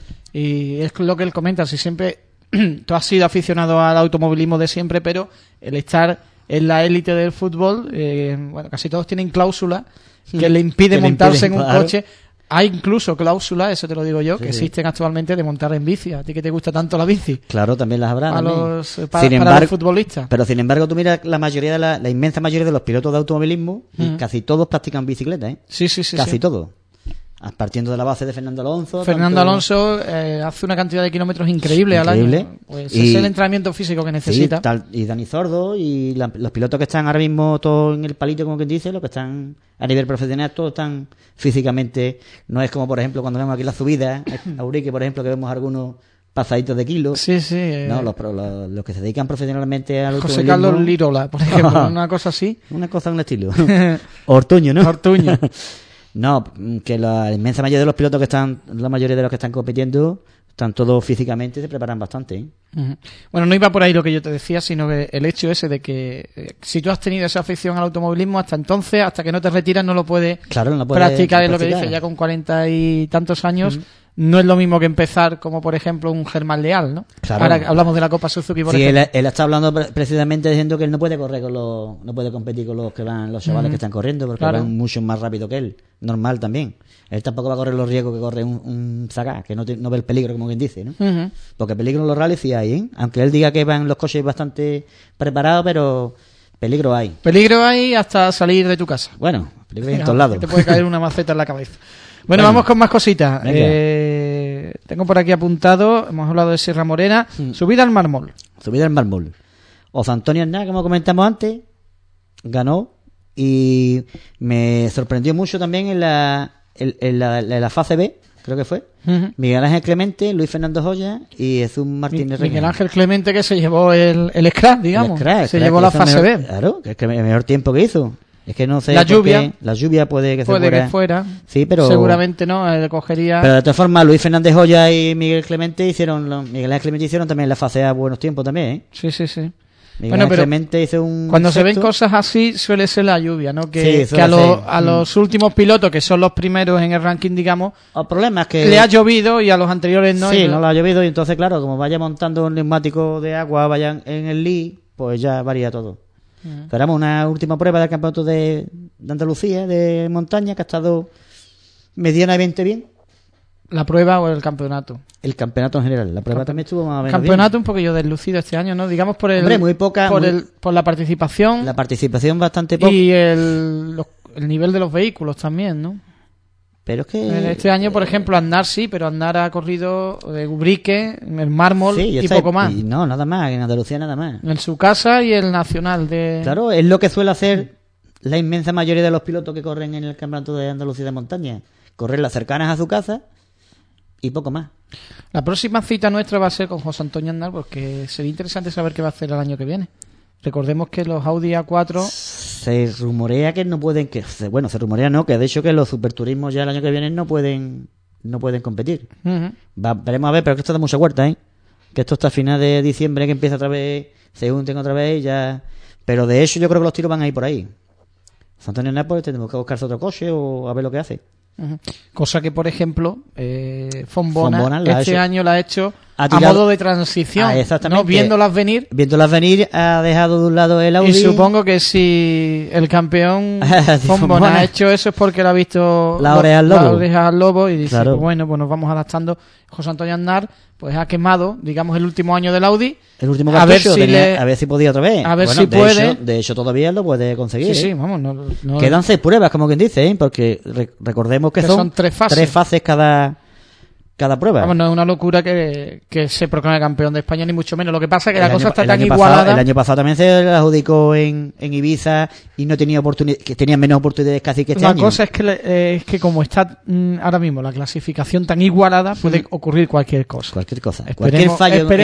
Y es lo que él comenta, si siempre tú has sido aficionado al automovilismo de siempre, pero el estar en la élite del fútbol, bueno, casi todos tienen cláusulas que le impiden montarse en un coche. Hay incluso cláusulas, eso te lo digo yo, que existen actualmente de montar en bici. A ti que te gusta tanto la bici. Claro, también las habrá. Para los futbolistas. Pero sin embargo, tú miras la inmensa mayoría de los pilotos de automovilismo, y casi todos practican bicicleta, ¿eh? Sí. Casi todos. Partiendo de la base de Fernando Alonso. Alonso hace una cantidad de kilómetros increíble al año. Pues es el entrenamiento físico que necesita. Y Dani Sordo y los pilotos que están ahora mismo todos en el palito, como quien dice, los que están a nivel profesional, todos están físicamente. No es como, por ejemplo, cuando vemos aquí las subidas, a Urique, por ejemplo, que vemos algunos pasaditos de kilos. Sí. No, los que se dedican profesionalmente al José Carlos Lirola, por ejemplo, una cosa así. Una cosa, un estilo. Ortuño, ¿no? Ortuño. No, que la inmensa mayoría de los pilotos la mayoría de los que están compitiendo, están todos físicamente y se preparan bastante, ¿eh? Bueno, no iba por ahí lo que yo te decía, sino que el hecho ese de que si tú has tenido esa afición al automovilismo, hasta entonces, hasta que no te retiras, no lo puedes practicar, es lo que dice, ya con 40 y tantos años. No es lo mismo que empezar como, por ejemplo, un Germán Leal, ¿no? Claro. Ahora hablamos de la Copa Suzuki, por ejemplo. Él está hablando precisamente diciendo que él no puede correr no puede competir con los chavales que están corriendo, porque van mucho más rápido que él. Normal también. Él tampoco va a correr los riesgos que corre un Zagá, que no ve el peligro, como quien dice, ¿no? Porque peligro en los rallies sí hay, ¿eh? Aunque él diga que van los coches bastante preparados, pero peligro hay. Peligro hay hasta salir de tu casa. Bueno, peligro hay en todos lados. Te puede caer una maceta en la cabeza. Bueno, vamos con más cositas. Tengo por aquí apuntado, hemos hablado de Sierra Morena, subida al mármol. José Antonio Hernández, como comentamos antes, ganó y me sorprendió mucho también en la fase B, creo que fue. Miguel Ángel Clemente, Luis Fernando Joya y Jesús Martínez Reina. Miguel Ángel Clemente, que se llevó el scratch, digamos. Se llevó la fase B. Claro, que es que el mejor tiempo que hizo. Es que no sé. La lluvia puede que fuera. Sí, pero seguramente no, cogería. Pero de todas formas, Luis Fernández Joya y Miguel Ángel Clemente hicieron también la fase A buenos tiempos también, ¿eh? Sí. Miguel Ángel Clemente hizo un cuando se ven cosas así suele ser la lluvia, ¿no? Que a los últimos pilotos, que son los primeros en el ranking, digamos, el problema es que le ha llovido y a los anteriores no. Sí, no le ha llovido y entonces, claro, como vaya montando un neumático de agua, vayan en el Lee, pues ya varía todo. Esperamos una última prueba del campeonato de Andalucía de montaña, que ha estado medianamente bien. ¿La prueba o el campeonato? El campeonato en general. La prueba también estuvo más o menos campeonato bien. Un poquillo deslucido este año, ¿no? Digamos por muy poca, por la participación. La participación bastante poca. Y el nivel de los vehículos también, ¿no? Pero es que este año, por ejemplo, Aznar sí, pero Aznar ha corrido de Ubrique, en el mármol y poco más. Y no, nada más, en Andalucía nada más. En su casa y el nacional de... Claro, es lo que suele hacer la inmensa mayoría de los pilotos que corren en el campeonato de Andalucía de montaña. Correr las cercanas a su casa y poco más. La próxima cita nuestra va a ser con José Antonio Aznar, porque sería interesante saber qué va a hacer el año que viene. Recordemos que los Audi A4... Se rumorea que no pueden... se rumorea no, que de hecho que los superturismos ya el año que viene no pueden competir. Veremos a ver, pero que esto da mucha vuelta, ¿eh? Que esto está a final de diciembre, que empieza otra vez se junten otra vez y ya. Pero de hecho yo creo que los tiros van a ir por ahí. San Antonio Nápoles tenemos que buscarse otro coche o a ver lo que hace. Cosa que, por ejemplo, Fontbona este año la ha hecho a modo de transición, ¿no? Viéndolas venir, ha dejado de un lado el Audi. Y supongo que si el campeón Fontbona ha hecho eso es porque le ha visto la oreja al lobo y dice, claro. Pues bueno, pues nos vamos adaptando. José Antonio Aznar pues ha quemado, digamos, el último año del Audi. El último cartucho, a ver si podía otra vez. A ver si puede. De hecho, todavía lo puede conseguir. Sí, vamos. No, quedan 6 pruebas, como quien dice, ¿eh? Porque recordemos que son 3 fases cada prueba. Vamos, no es una locura que se proclame campeón de España, ni mucho menos. Lo que pasa es que la cosa está tan igualada. El año pasado también se la adjudicó en Ibiza y no tenía que tenían menos oportunidades casi que este año. La cosa es que como está ahora mismo la clasificación tan igualada, puede ocurrir cualquier cosa. Cualquier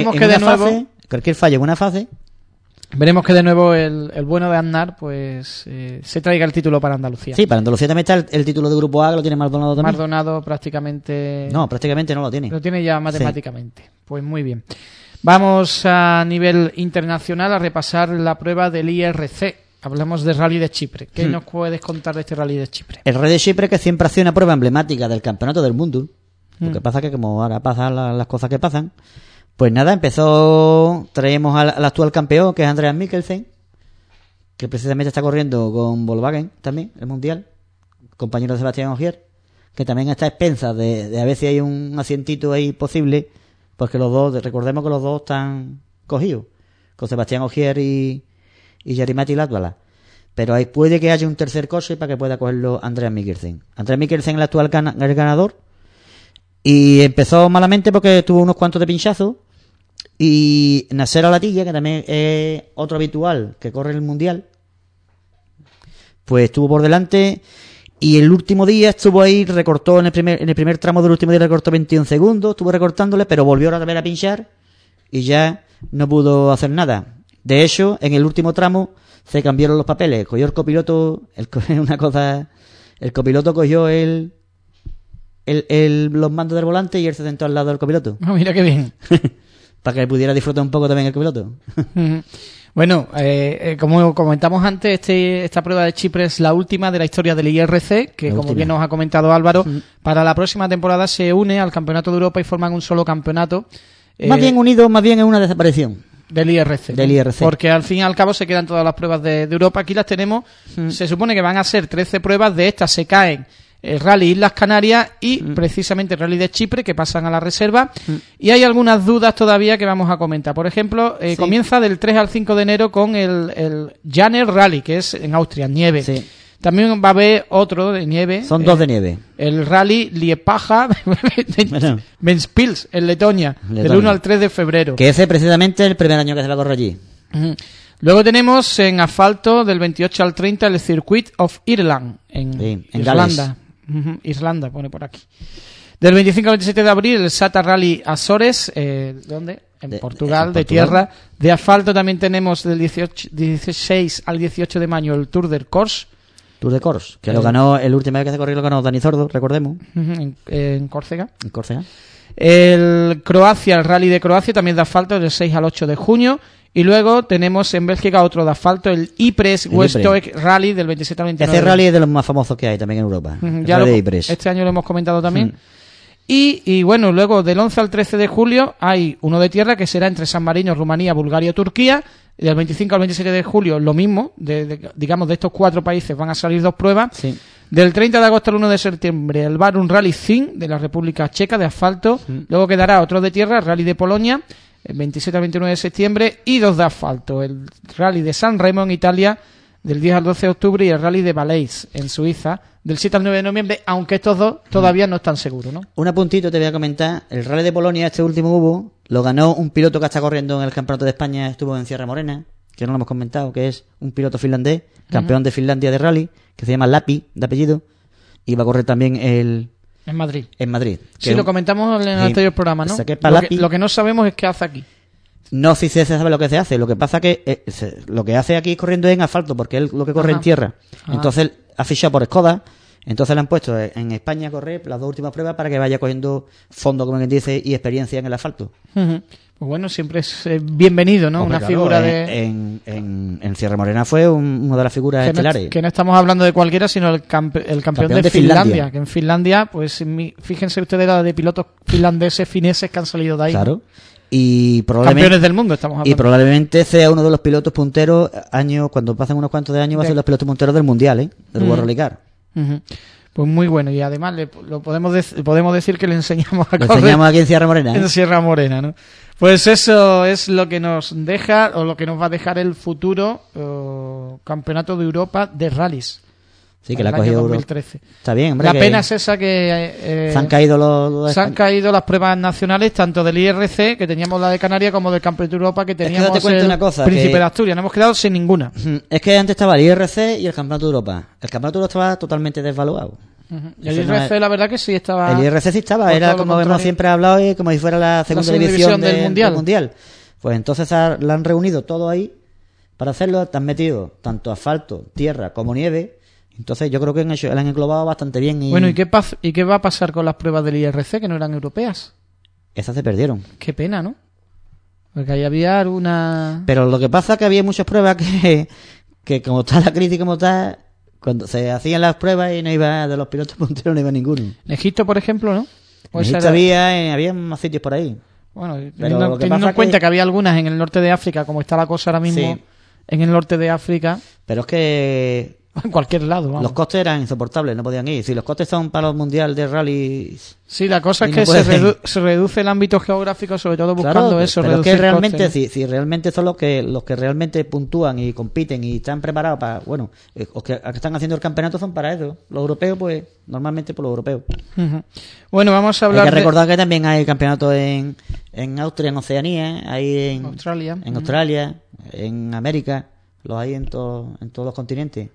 fallo en una fase. Veremos que de nuevo el bueno de Aznar pues se traiga el título para Andalucía. Sí, para Andalucía también está el título de Grupo A, que lo tiene Maldonado también. Maldonado prácticamente no lo tiene. Lo tiene ya matemáticamente. Sí. Pues muy bien. Vamos a nivel internacional a repasar la prueba del IRC. Hablamos del Rally de Chipre. ¿Qué nos puedes contar de este Rally de Chipre? El Rally de Chipre, que siempre ha sido una prueba emblemática del Campeonato del Mundo. Lo que pasa es que como ahora pasan las cosas que pasan, pues nada, traemos al actual campeón, que es Andreas Mikkelsen, que precisamente está corriendo con Volkswagen también, el Mundial, compañero de Sebastián Ogier, que también está a expensas de a ver si hay un asientito ahí posible, porque recordemos que los dos están cogidos, con Sebastián Ogier y Jari-Matti Latvala. Pero ahí puede que haya un tercer coche para que pueda cogerlo Andreas Mikkelsen. Andreas Mikkelsen es el actual el ganador, y empezó malamente porque tuvo unos cuantos de pinchazos. Y Nasser Al-Attiyah, que también es otro habitual que corre el Mundial, pues estuvo por delante y el último día estuvo ahí, recortó en el primer tramo del último día, recortó 21 segundos, estuvo recortándole, pero volvió otra vez a pinchar y ya no pudo hacer nada. De hecho, en el último tramo se cambiaron los papeles, cogió el copiloto, el copiloto cogió los mandos del volante y él se sentó al lado del copiloto. Oh, mira qué bien. Para que pudiera disfrutar un poco también el copiloto. Bueno, como comentamos antes, esta prueba de Chipre es la última de la historia del IRC, que como bien nos ha comentado Álvaro, para la próxima temporada se une al Campeonato de Europa y forman un solo campeonato. Más bien unido, más bien es una desaparición. Del IRC. Porque al fin y al cabo se quedan todas las pruebas de Europa. Aquí las tenemos. Se supone que van a ser 13 pruebas. De estas se caen el Rally Islas Canarias y precisamente el Rally de Chipre, que pasan a la reserva. Y hay algunas dudas todavía que vamos a comentar. Por ejemplo, comienza del 3 al 5 de enero con el Janer Rally, que es en Austria, nieve. Sí. También va a haber otro de nieve. Son 2 de nieve. El Rally Liepaja Ventspils, en Letonia, del 1 al 3 de febrero. Que ese precisamente es el primer año que se va a correr allí. Luego tenemos en asfalto del 28 al 30 el Circuit of Ireland, en Irlanda. Irlanda, pone por aquí. Del 25 al 27 de abril el SATA Rally Azores, ¿dónde? En Portugal, de tierra. De asfalto también tenemos del 16 al 18 de mayo el Tour de Corse. Que lo ganó, el último vez que se corrió lo ganó Dani Sordo, recordemos. En Córcega. El Croacia, el Rally de Croacia, también de asfalto, del 6 al 8 de junio. Y luego tenemos en Bélgica otro de asfalto, el Ypres Westhoek Rally, del 27 al 29. Ese rally es de los más famosos que hay también en Europa. Este año lo hemos comentado también. Y bueno, luego del 11 al 13 de julio hay uno de tierra que será entre San Marino, Rumanía, Bulgaria o Turquía. Y del 25 al 27 de julio lo mismo, digamos de estos 4 países van a salir 2 pruebas. Sí. Del 30 de agosto al 1 de septiembre el Barum Rally Zin de la República Checa de asfalto. Luego quedará otro de tierra, el Rally de Polonia, el 27 al 29 de septiembre, y 2 de asfalto, el Rally de San Remo en Italia del 10 al 12 de octubre y el Rally de Valais en Suiza del 7 al 9 de noviembre, aunque estos 2 todavía no están seguros, ¿no? Un apuntito te voy a comentar. El Rally de Polonia, este último lo ganó un piloto que está corriendo en el Campeonato de España, estuvo en Sierra Morena, que no lo hemos comentado, que es un piloto finlandés, campeón de Finlandia de rally, que se llama Lapi, de apellido, y va a correr también en Madrid. Sí, lo comentamos en el anterior programa, ¿no? Lo que no sabemos es qué hace aquí. No, si se sabe lo que se hace. Lo que pasa que lo que hace aquí corriendo es en asfalto, porque él lo que corre en tierra. Entonces él ha fichado por Skoda. Entonces le han puesto en España a correr las 2 últimas pruebas para que vaya cogiendo fondo, como quien dice, y experiencia en el asfalto. Pues bueno, siempre es bienvenido, ¿no? Hombre, una claro, figura de... En Sierra Morena fue una de las figuras estelares. Que no estamos hablando de cualquiera, sino el campeón de Finlandia. Que en Finlandia, pues fíjense ustedes la de pilotos finlandeses, fineses que han salido de ahí. Claro. Y probablemente, campeones del mundo estamos hablando. Y probablemente sea uno de los pilotos punteros, cuando pasen unos cuantos de años, va a ser los pilotos punteros del Mundial, del World Rally Car. Pues muy bueno, y además podemos decir que le enseñamos a correr. Lo enseñamos aquí en Sierra Morena. En Sierra Morena, ¿no? Pues eso es lo que nos deja, o lo que nos va a dejar el futuro Campeonato de Europa de Rallys. Sí, que la ha cogido 2013. Está bien, hombre. La pena es esa que se han caído las pruebas nacionales, tanto del IRC, que teníamos la de Canarias, como del Campeonato de Europa, que teníamos una cosa, Príncipe de Asturias. Nos hemos quedado sin ninguna. Es que antes estaba el IRC y el Campeonato de Europa. El Campeonato de Europa estaba totalmente desvaluado. El IRC, la verdad que sí estaba... El IRC sí estaba, era como hemos siempre hablado, como si fuera la segunda división del mundial. Pues entonces la han reunido todo ahí para hacerlo. Te han metido tanto asfalto, tierra como nieve. Entonces yo creo que la han englobado bastante bien. Bueno, ¿y qué va a pasar con las pruebas del IRC que no eran europeas? Esas se perdieron. Qué pena, ¿no? Porque ahí había una... Pero lo que pasa es que había muchas pruebas que como está la crítica, como está, cuando se hacían las pruebas y no iba de los pilotos punteros, no iba ninguno. En Egipto, por ejemplo, ¿no? En Egipto había más sitios por ahí. Bueno, teniendo en cuenta que había algunas en el norte de África, como está la cosa ahora mismo en el norte de África... Pero es que... En cualquier lado, vamos. Los costes eran insoportables, no podían ir. Si los costes son para los mundiales de rally... Sí, la cosa es que se reduce el ámbito geográfico, sobre todo buscando eso. Pero es que realmente, costes, si realmente son los que realmente puntúan y compiten y están preparados para... Bueno, los que están haciendo el campeonato son para eso. Los europeos, pues, normalmente por los europeos. Bueno, vamos a hablar Hay que recordar que también hay campeonatos en Austria, en Oceanía, hay en Australia, en América, los hay en todos los continentes.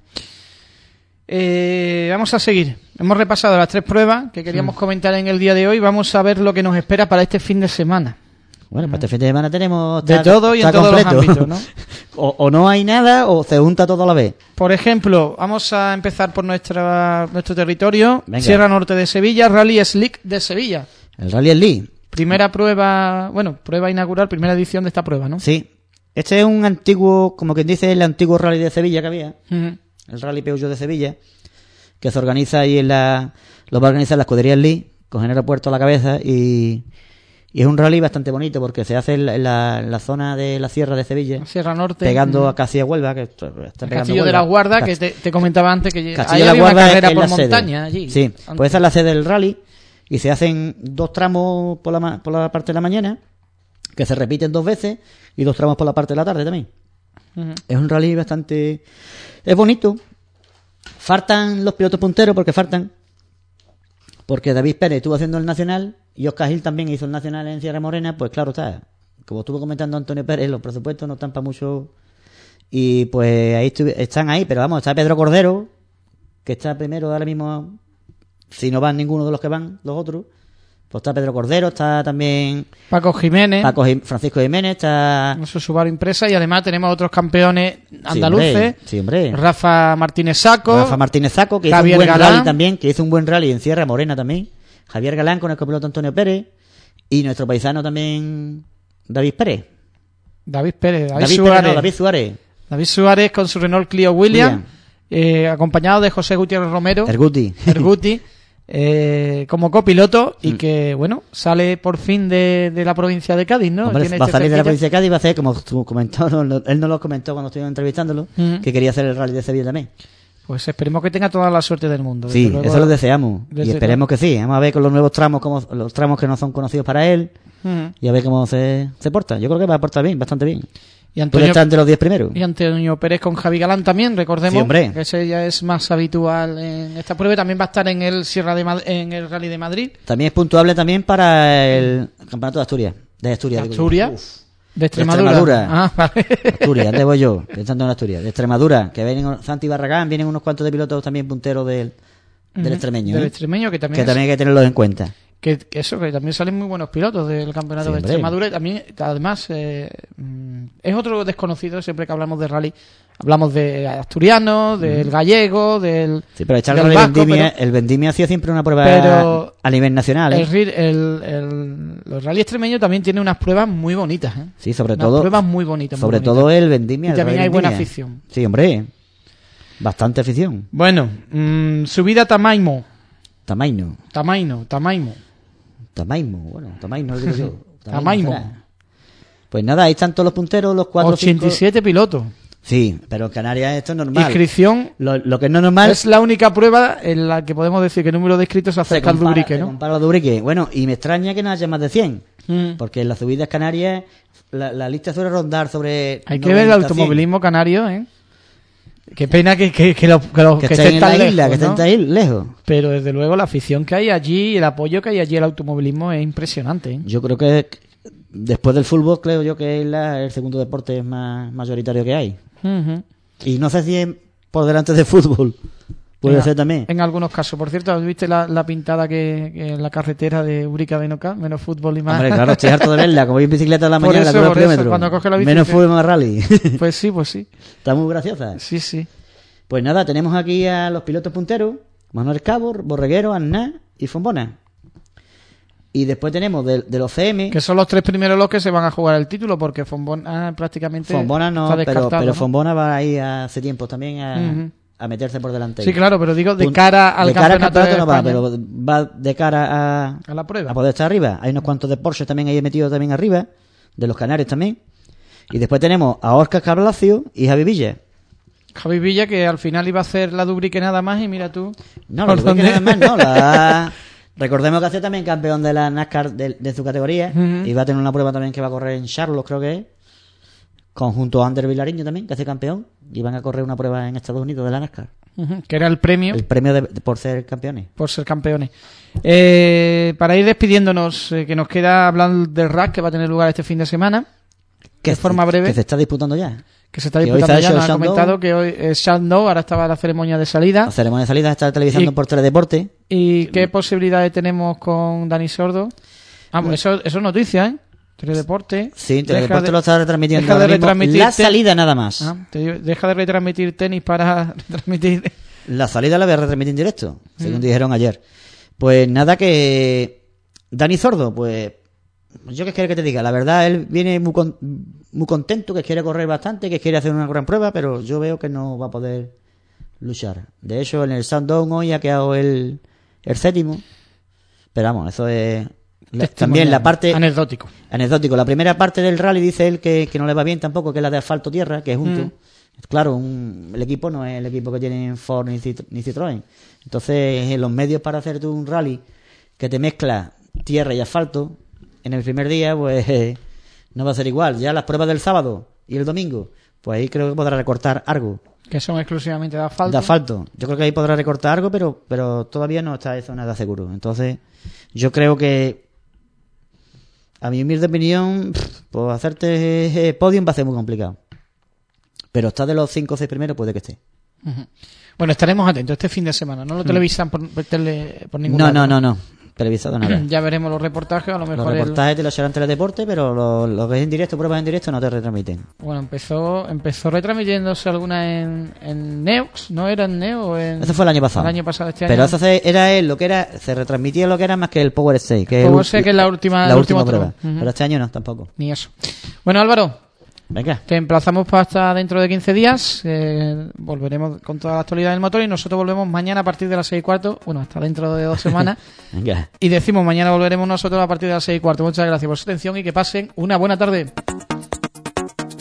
Vamos a seguir. Hemos repasado las 3 pruebas que queríamos comentar en el día de hoy. Vamos a ver lo que nos espera para este fin de semana. Bueno, para este fin de semana tenemos de todo y en todos los ámbitos, ¿no? o no hay nada o se junta todo a la vez. Por ejemplo, vamos a empezar por nuestro territorio. Venga. Sierra Norte de Sevilla, Rally Slick de Sevilla. El Rally Slick. Primera prueba, prueba inaugural, primera edición de esta prueba, ¿no? Sí. Este es un antiguo, como quien dice, el antiguo Rally de Sevilla que había. El Rally Peugeot de Sevilla, que se organiza ahí lo va a organizar la escudería Lee, con el aeropuerto a la cabeza, y es un rally bastante bonito porque se hace en la zona de la Sierra de Sevilla, Sierra Norte, pegando casi a Huelva, que está pegando Castillo Huelva. de la Guarda, que te comentaba antes que Castillo ahí de la había una Guarda carrera es por la montaña sede. allí. Sí, pues esa es la sede del rally y se hacen 2 tramos por la parte de la mañana, que se repiten 2 veces, y 2 tramos por la parte de la tarde también. Es un rally bastante... Es bonito. Faltan los pilotos punteros porque David Pérez estuvo haciendo el Nacional y Oscar Gil también hizo el Nacional en Sierra Morena. Pues claro está, como estuvo comentando Antonio Pérez, los presupuestos no están para mucho y pues ahí están ahí, pero vamos, está Pedro Cordero, que está primero ahora mismo, si no van ninguno de los que van, los otros. Pues está Pedro Cordero, está también Paco Jiménez, Francisco Jiménez, está su Subaru Impresa, y además tenemos otros campeones andaluces. Sí, hombre. Rafa Martínez Saco, que Javier hizo un buen Galán, rally también, que hizo un buen rally en Sierra Morena también. Javier Galán con el copiloto Antonio Pérez y nuestro paisano también David Suárez con su Renault Clio Williams. Acompañado de José Gutiérrez Romero, Erguti, como copiloto, y que, bueno, sale por fin de la provincia de Cádiz, ¿no? Hombre, va a salir de la provincia de Cádiz y va a hacer, como tú comentó, él no lo comentó cuando estuvimos entrevistándolo, que quería hacer el rally de Sevilla también. Pues esperemos que tenga toda la suerte del mundo. Sí, luego, eso lo deseamos. Y esperemos que sí. Vamos a ver con los nuevos tramos, los tramos que no son conocidos para él, y a ver cómo se porta. Yo creo que va a portar bien, bastante bien. Y Antonio, puede estar entre los 10 primeros. Y Antonio Pérez con Javi Galán también, recordemos, sí, que ese ya es más habitual en esta prueba. También va a estar en el en el Rally de Madrid. También es puntuable también para el Campeonato de Asturias. De Extremadura. Ah, vale. Asturias, ¿dónde voy yo? Pensando en Asturias. De Extremadura, que vienen Santi Barragán, vienen unos cuantos de pilotos también punteros del extremeño. Del extremeño, que también hay que tenerlos en cuenta. Que también salen muy buenos pilotos del campeonato de Extremadura, y también, además, es otro desconocido siempre que hablamos de rally Hablamos de asturiano, del gallego, del Sí, pero echar del vasco, el Vendimia ha sido siempre una prueba a nivel nacional. Los rally extremeños también tienen unas pruebas muy bonitas. Sí, sobre unas todo. pruebas muy bonitas. Sobre todo el Vendimia. Y también hay buena afición. Sí, hombre. Bastante afición. Bueno, subida Tamaimo. Tamaimo. Bueno, Tamaimo. Lo digo yo. Tamaimo. Pues nada, ahí están todos los punteros, los 4 87 pilotos. Sí, pero en Canarias esto es normal. Inscripción. Lo que no es normal es la única prueba en la que podemos decir que el número de inscritos se acerca al Dubrique, ¿no? Compara al Dubrique. Bueno, y me extraña que no haya más de 100. Porque en las subidas canarias la lista suele rondar sobre. Hay que ver el automovilismo canario, ¿eh? Qué pena que estén tan lejos, que estén tan lejos. Pero desde luego la afición que hay allí, el apoyo que hay allí al automovilismo es impresionante, ¿eh? Yo creo que después del fútbol, creo yo que es el segundo deporte más mayoritario que hay. Y no sé si es por delante del fútbol. Puede ser también. En algunos casos. Por cierto, ¿has visto la pintada que en la carretera de Ubrique Benoca? Menos fútbol y más. Hombre, claro, estoy harto de verla. Como voy en bicicleta a la mañana, la kilómetros. Cuando coge la bici, menos fútbol, más rally. Pues sí. Está muy graciosa. Sí. Pues nada, tenemos aquí a los pilotos punteros: Manuel Cabo, Borreguero, Aznar y Fombona. Y después tenemos de los CM... Que son los 3 primeros los que se van a jugar el título, porque Fombona prácticamente Fombona no, está descartado, pero ¿no? Fombona va ahí hace tiempo también a meterse por delante. Sí, claro, pero digo de cara al campeonato no va, pero va de cara a la prueba. A poder estar arriba. Hay unos cuantos de Porsche también ahí metidos también arriba, de los canarios también. Y después tenemos a Óscar Carlacio y Javi Villa. Javi Villa, que al final iba a hacer la Dubrique nada más, y mira tú... No, la Dubrique nada más no, recordemos que hace también campeón de la NASCAR de su categoría, y va a tener una prueba también que va a correr en Charlotte, creo que es, conjunto a Ander Vilariño también, que hace campeón, y van a correr una prueba en Estados Unidos de la NASCAR. Que era el premio. El premio por ser campeones. Por ser campeones. Para ir despidiéndonos, que nos queda hablar del RAC, que va a tener lugar este fin de semana, de forma breve. Que se está disputando ya. Que se está disputando ya, nos ha comentado que hoy es Shadow, ahora estaba la ceremonia de salida. La ceremonia de salida está televisando por Teledeporte. ¿Y qué posibilidades tenemos con Dani Sordo? Eso es noticia, ¿eh? Teledeporte. Sí, Teledeporte lo está retransmitiendo. Deja de retransmitir la salida nada más. Deja de retransmitir tenis para retransmitir... La salida la voy a retransmitir en directo, según dijeron ayer. Pues nada, que Dani Sordo, pues yo qué quiero que te diga, la verdad él viene muy contento, que quiere correr bastante, que quiere hacer una gran prueba, pero yo veo que no va a poder luchar. De hecho, en el Sandown hoy ha quedado el 7º, pero vamos, eso es también la parte anecdótico. La primera parte del rally dice él que no le va bien tampoco, que es la de asfalto tierra, que es junto. Claro, el equipo no es el equipo que tienen Ford ni Citroën. Entonces, en los medios para hacerte un rally que te mezcla tierra y asfalto en el primer día, pues no va a ser igual. Ya las pruebas del sábado y el domingo, pues ahí creo que podrá recortar algo. Que son exclusivamente de asfalto. De asfalto. Yo creo que ahí podrá recortar algo, pero todavía no está eso nada seguro. Entonces, yo creo que, a mi humilde opinión, pues hacerte podium va a ser muy complicado. Pero está de los 5 o 6 primeros, puede que esté. Bueno, estaremos atentos este fin de semana. No lo televisan por ningún lado. No. Televisado nada. Ya veremos los reportajes, a lo mejor. Los reportajes te los serán Teledeporte, pero lo que es en directo, pruebas en directo, no te retransmiten. Bueno, empezó retransmitiéndose alguna en Neox, ¿no? ¿Era en Neo? Eso fue el año pasado. El año pasado, este pero año. Pero eso era lo que era, se retransmitía lo que era más que el Power 6. Que Power 6, que es la última prueba. Pero este año no, tampoco. Ni eso. Bueno, Álvaro. Venga. Te emplazamos para hasta dentro de 15 días. Volveremos con toda la actualidad del motor y nosotros volvemos mañana a partir de las 6:15. Bueno, hasta dentro de 2 semanas. Venga. Y decimos, mañana volveremos nosotros a partir de las 6:15. Muchas gracias por su atención y que pasen una buena tarde.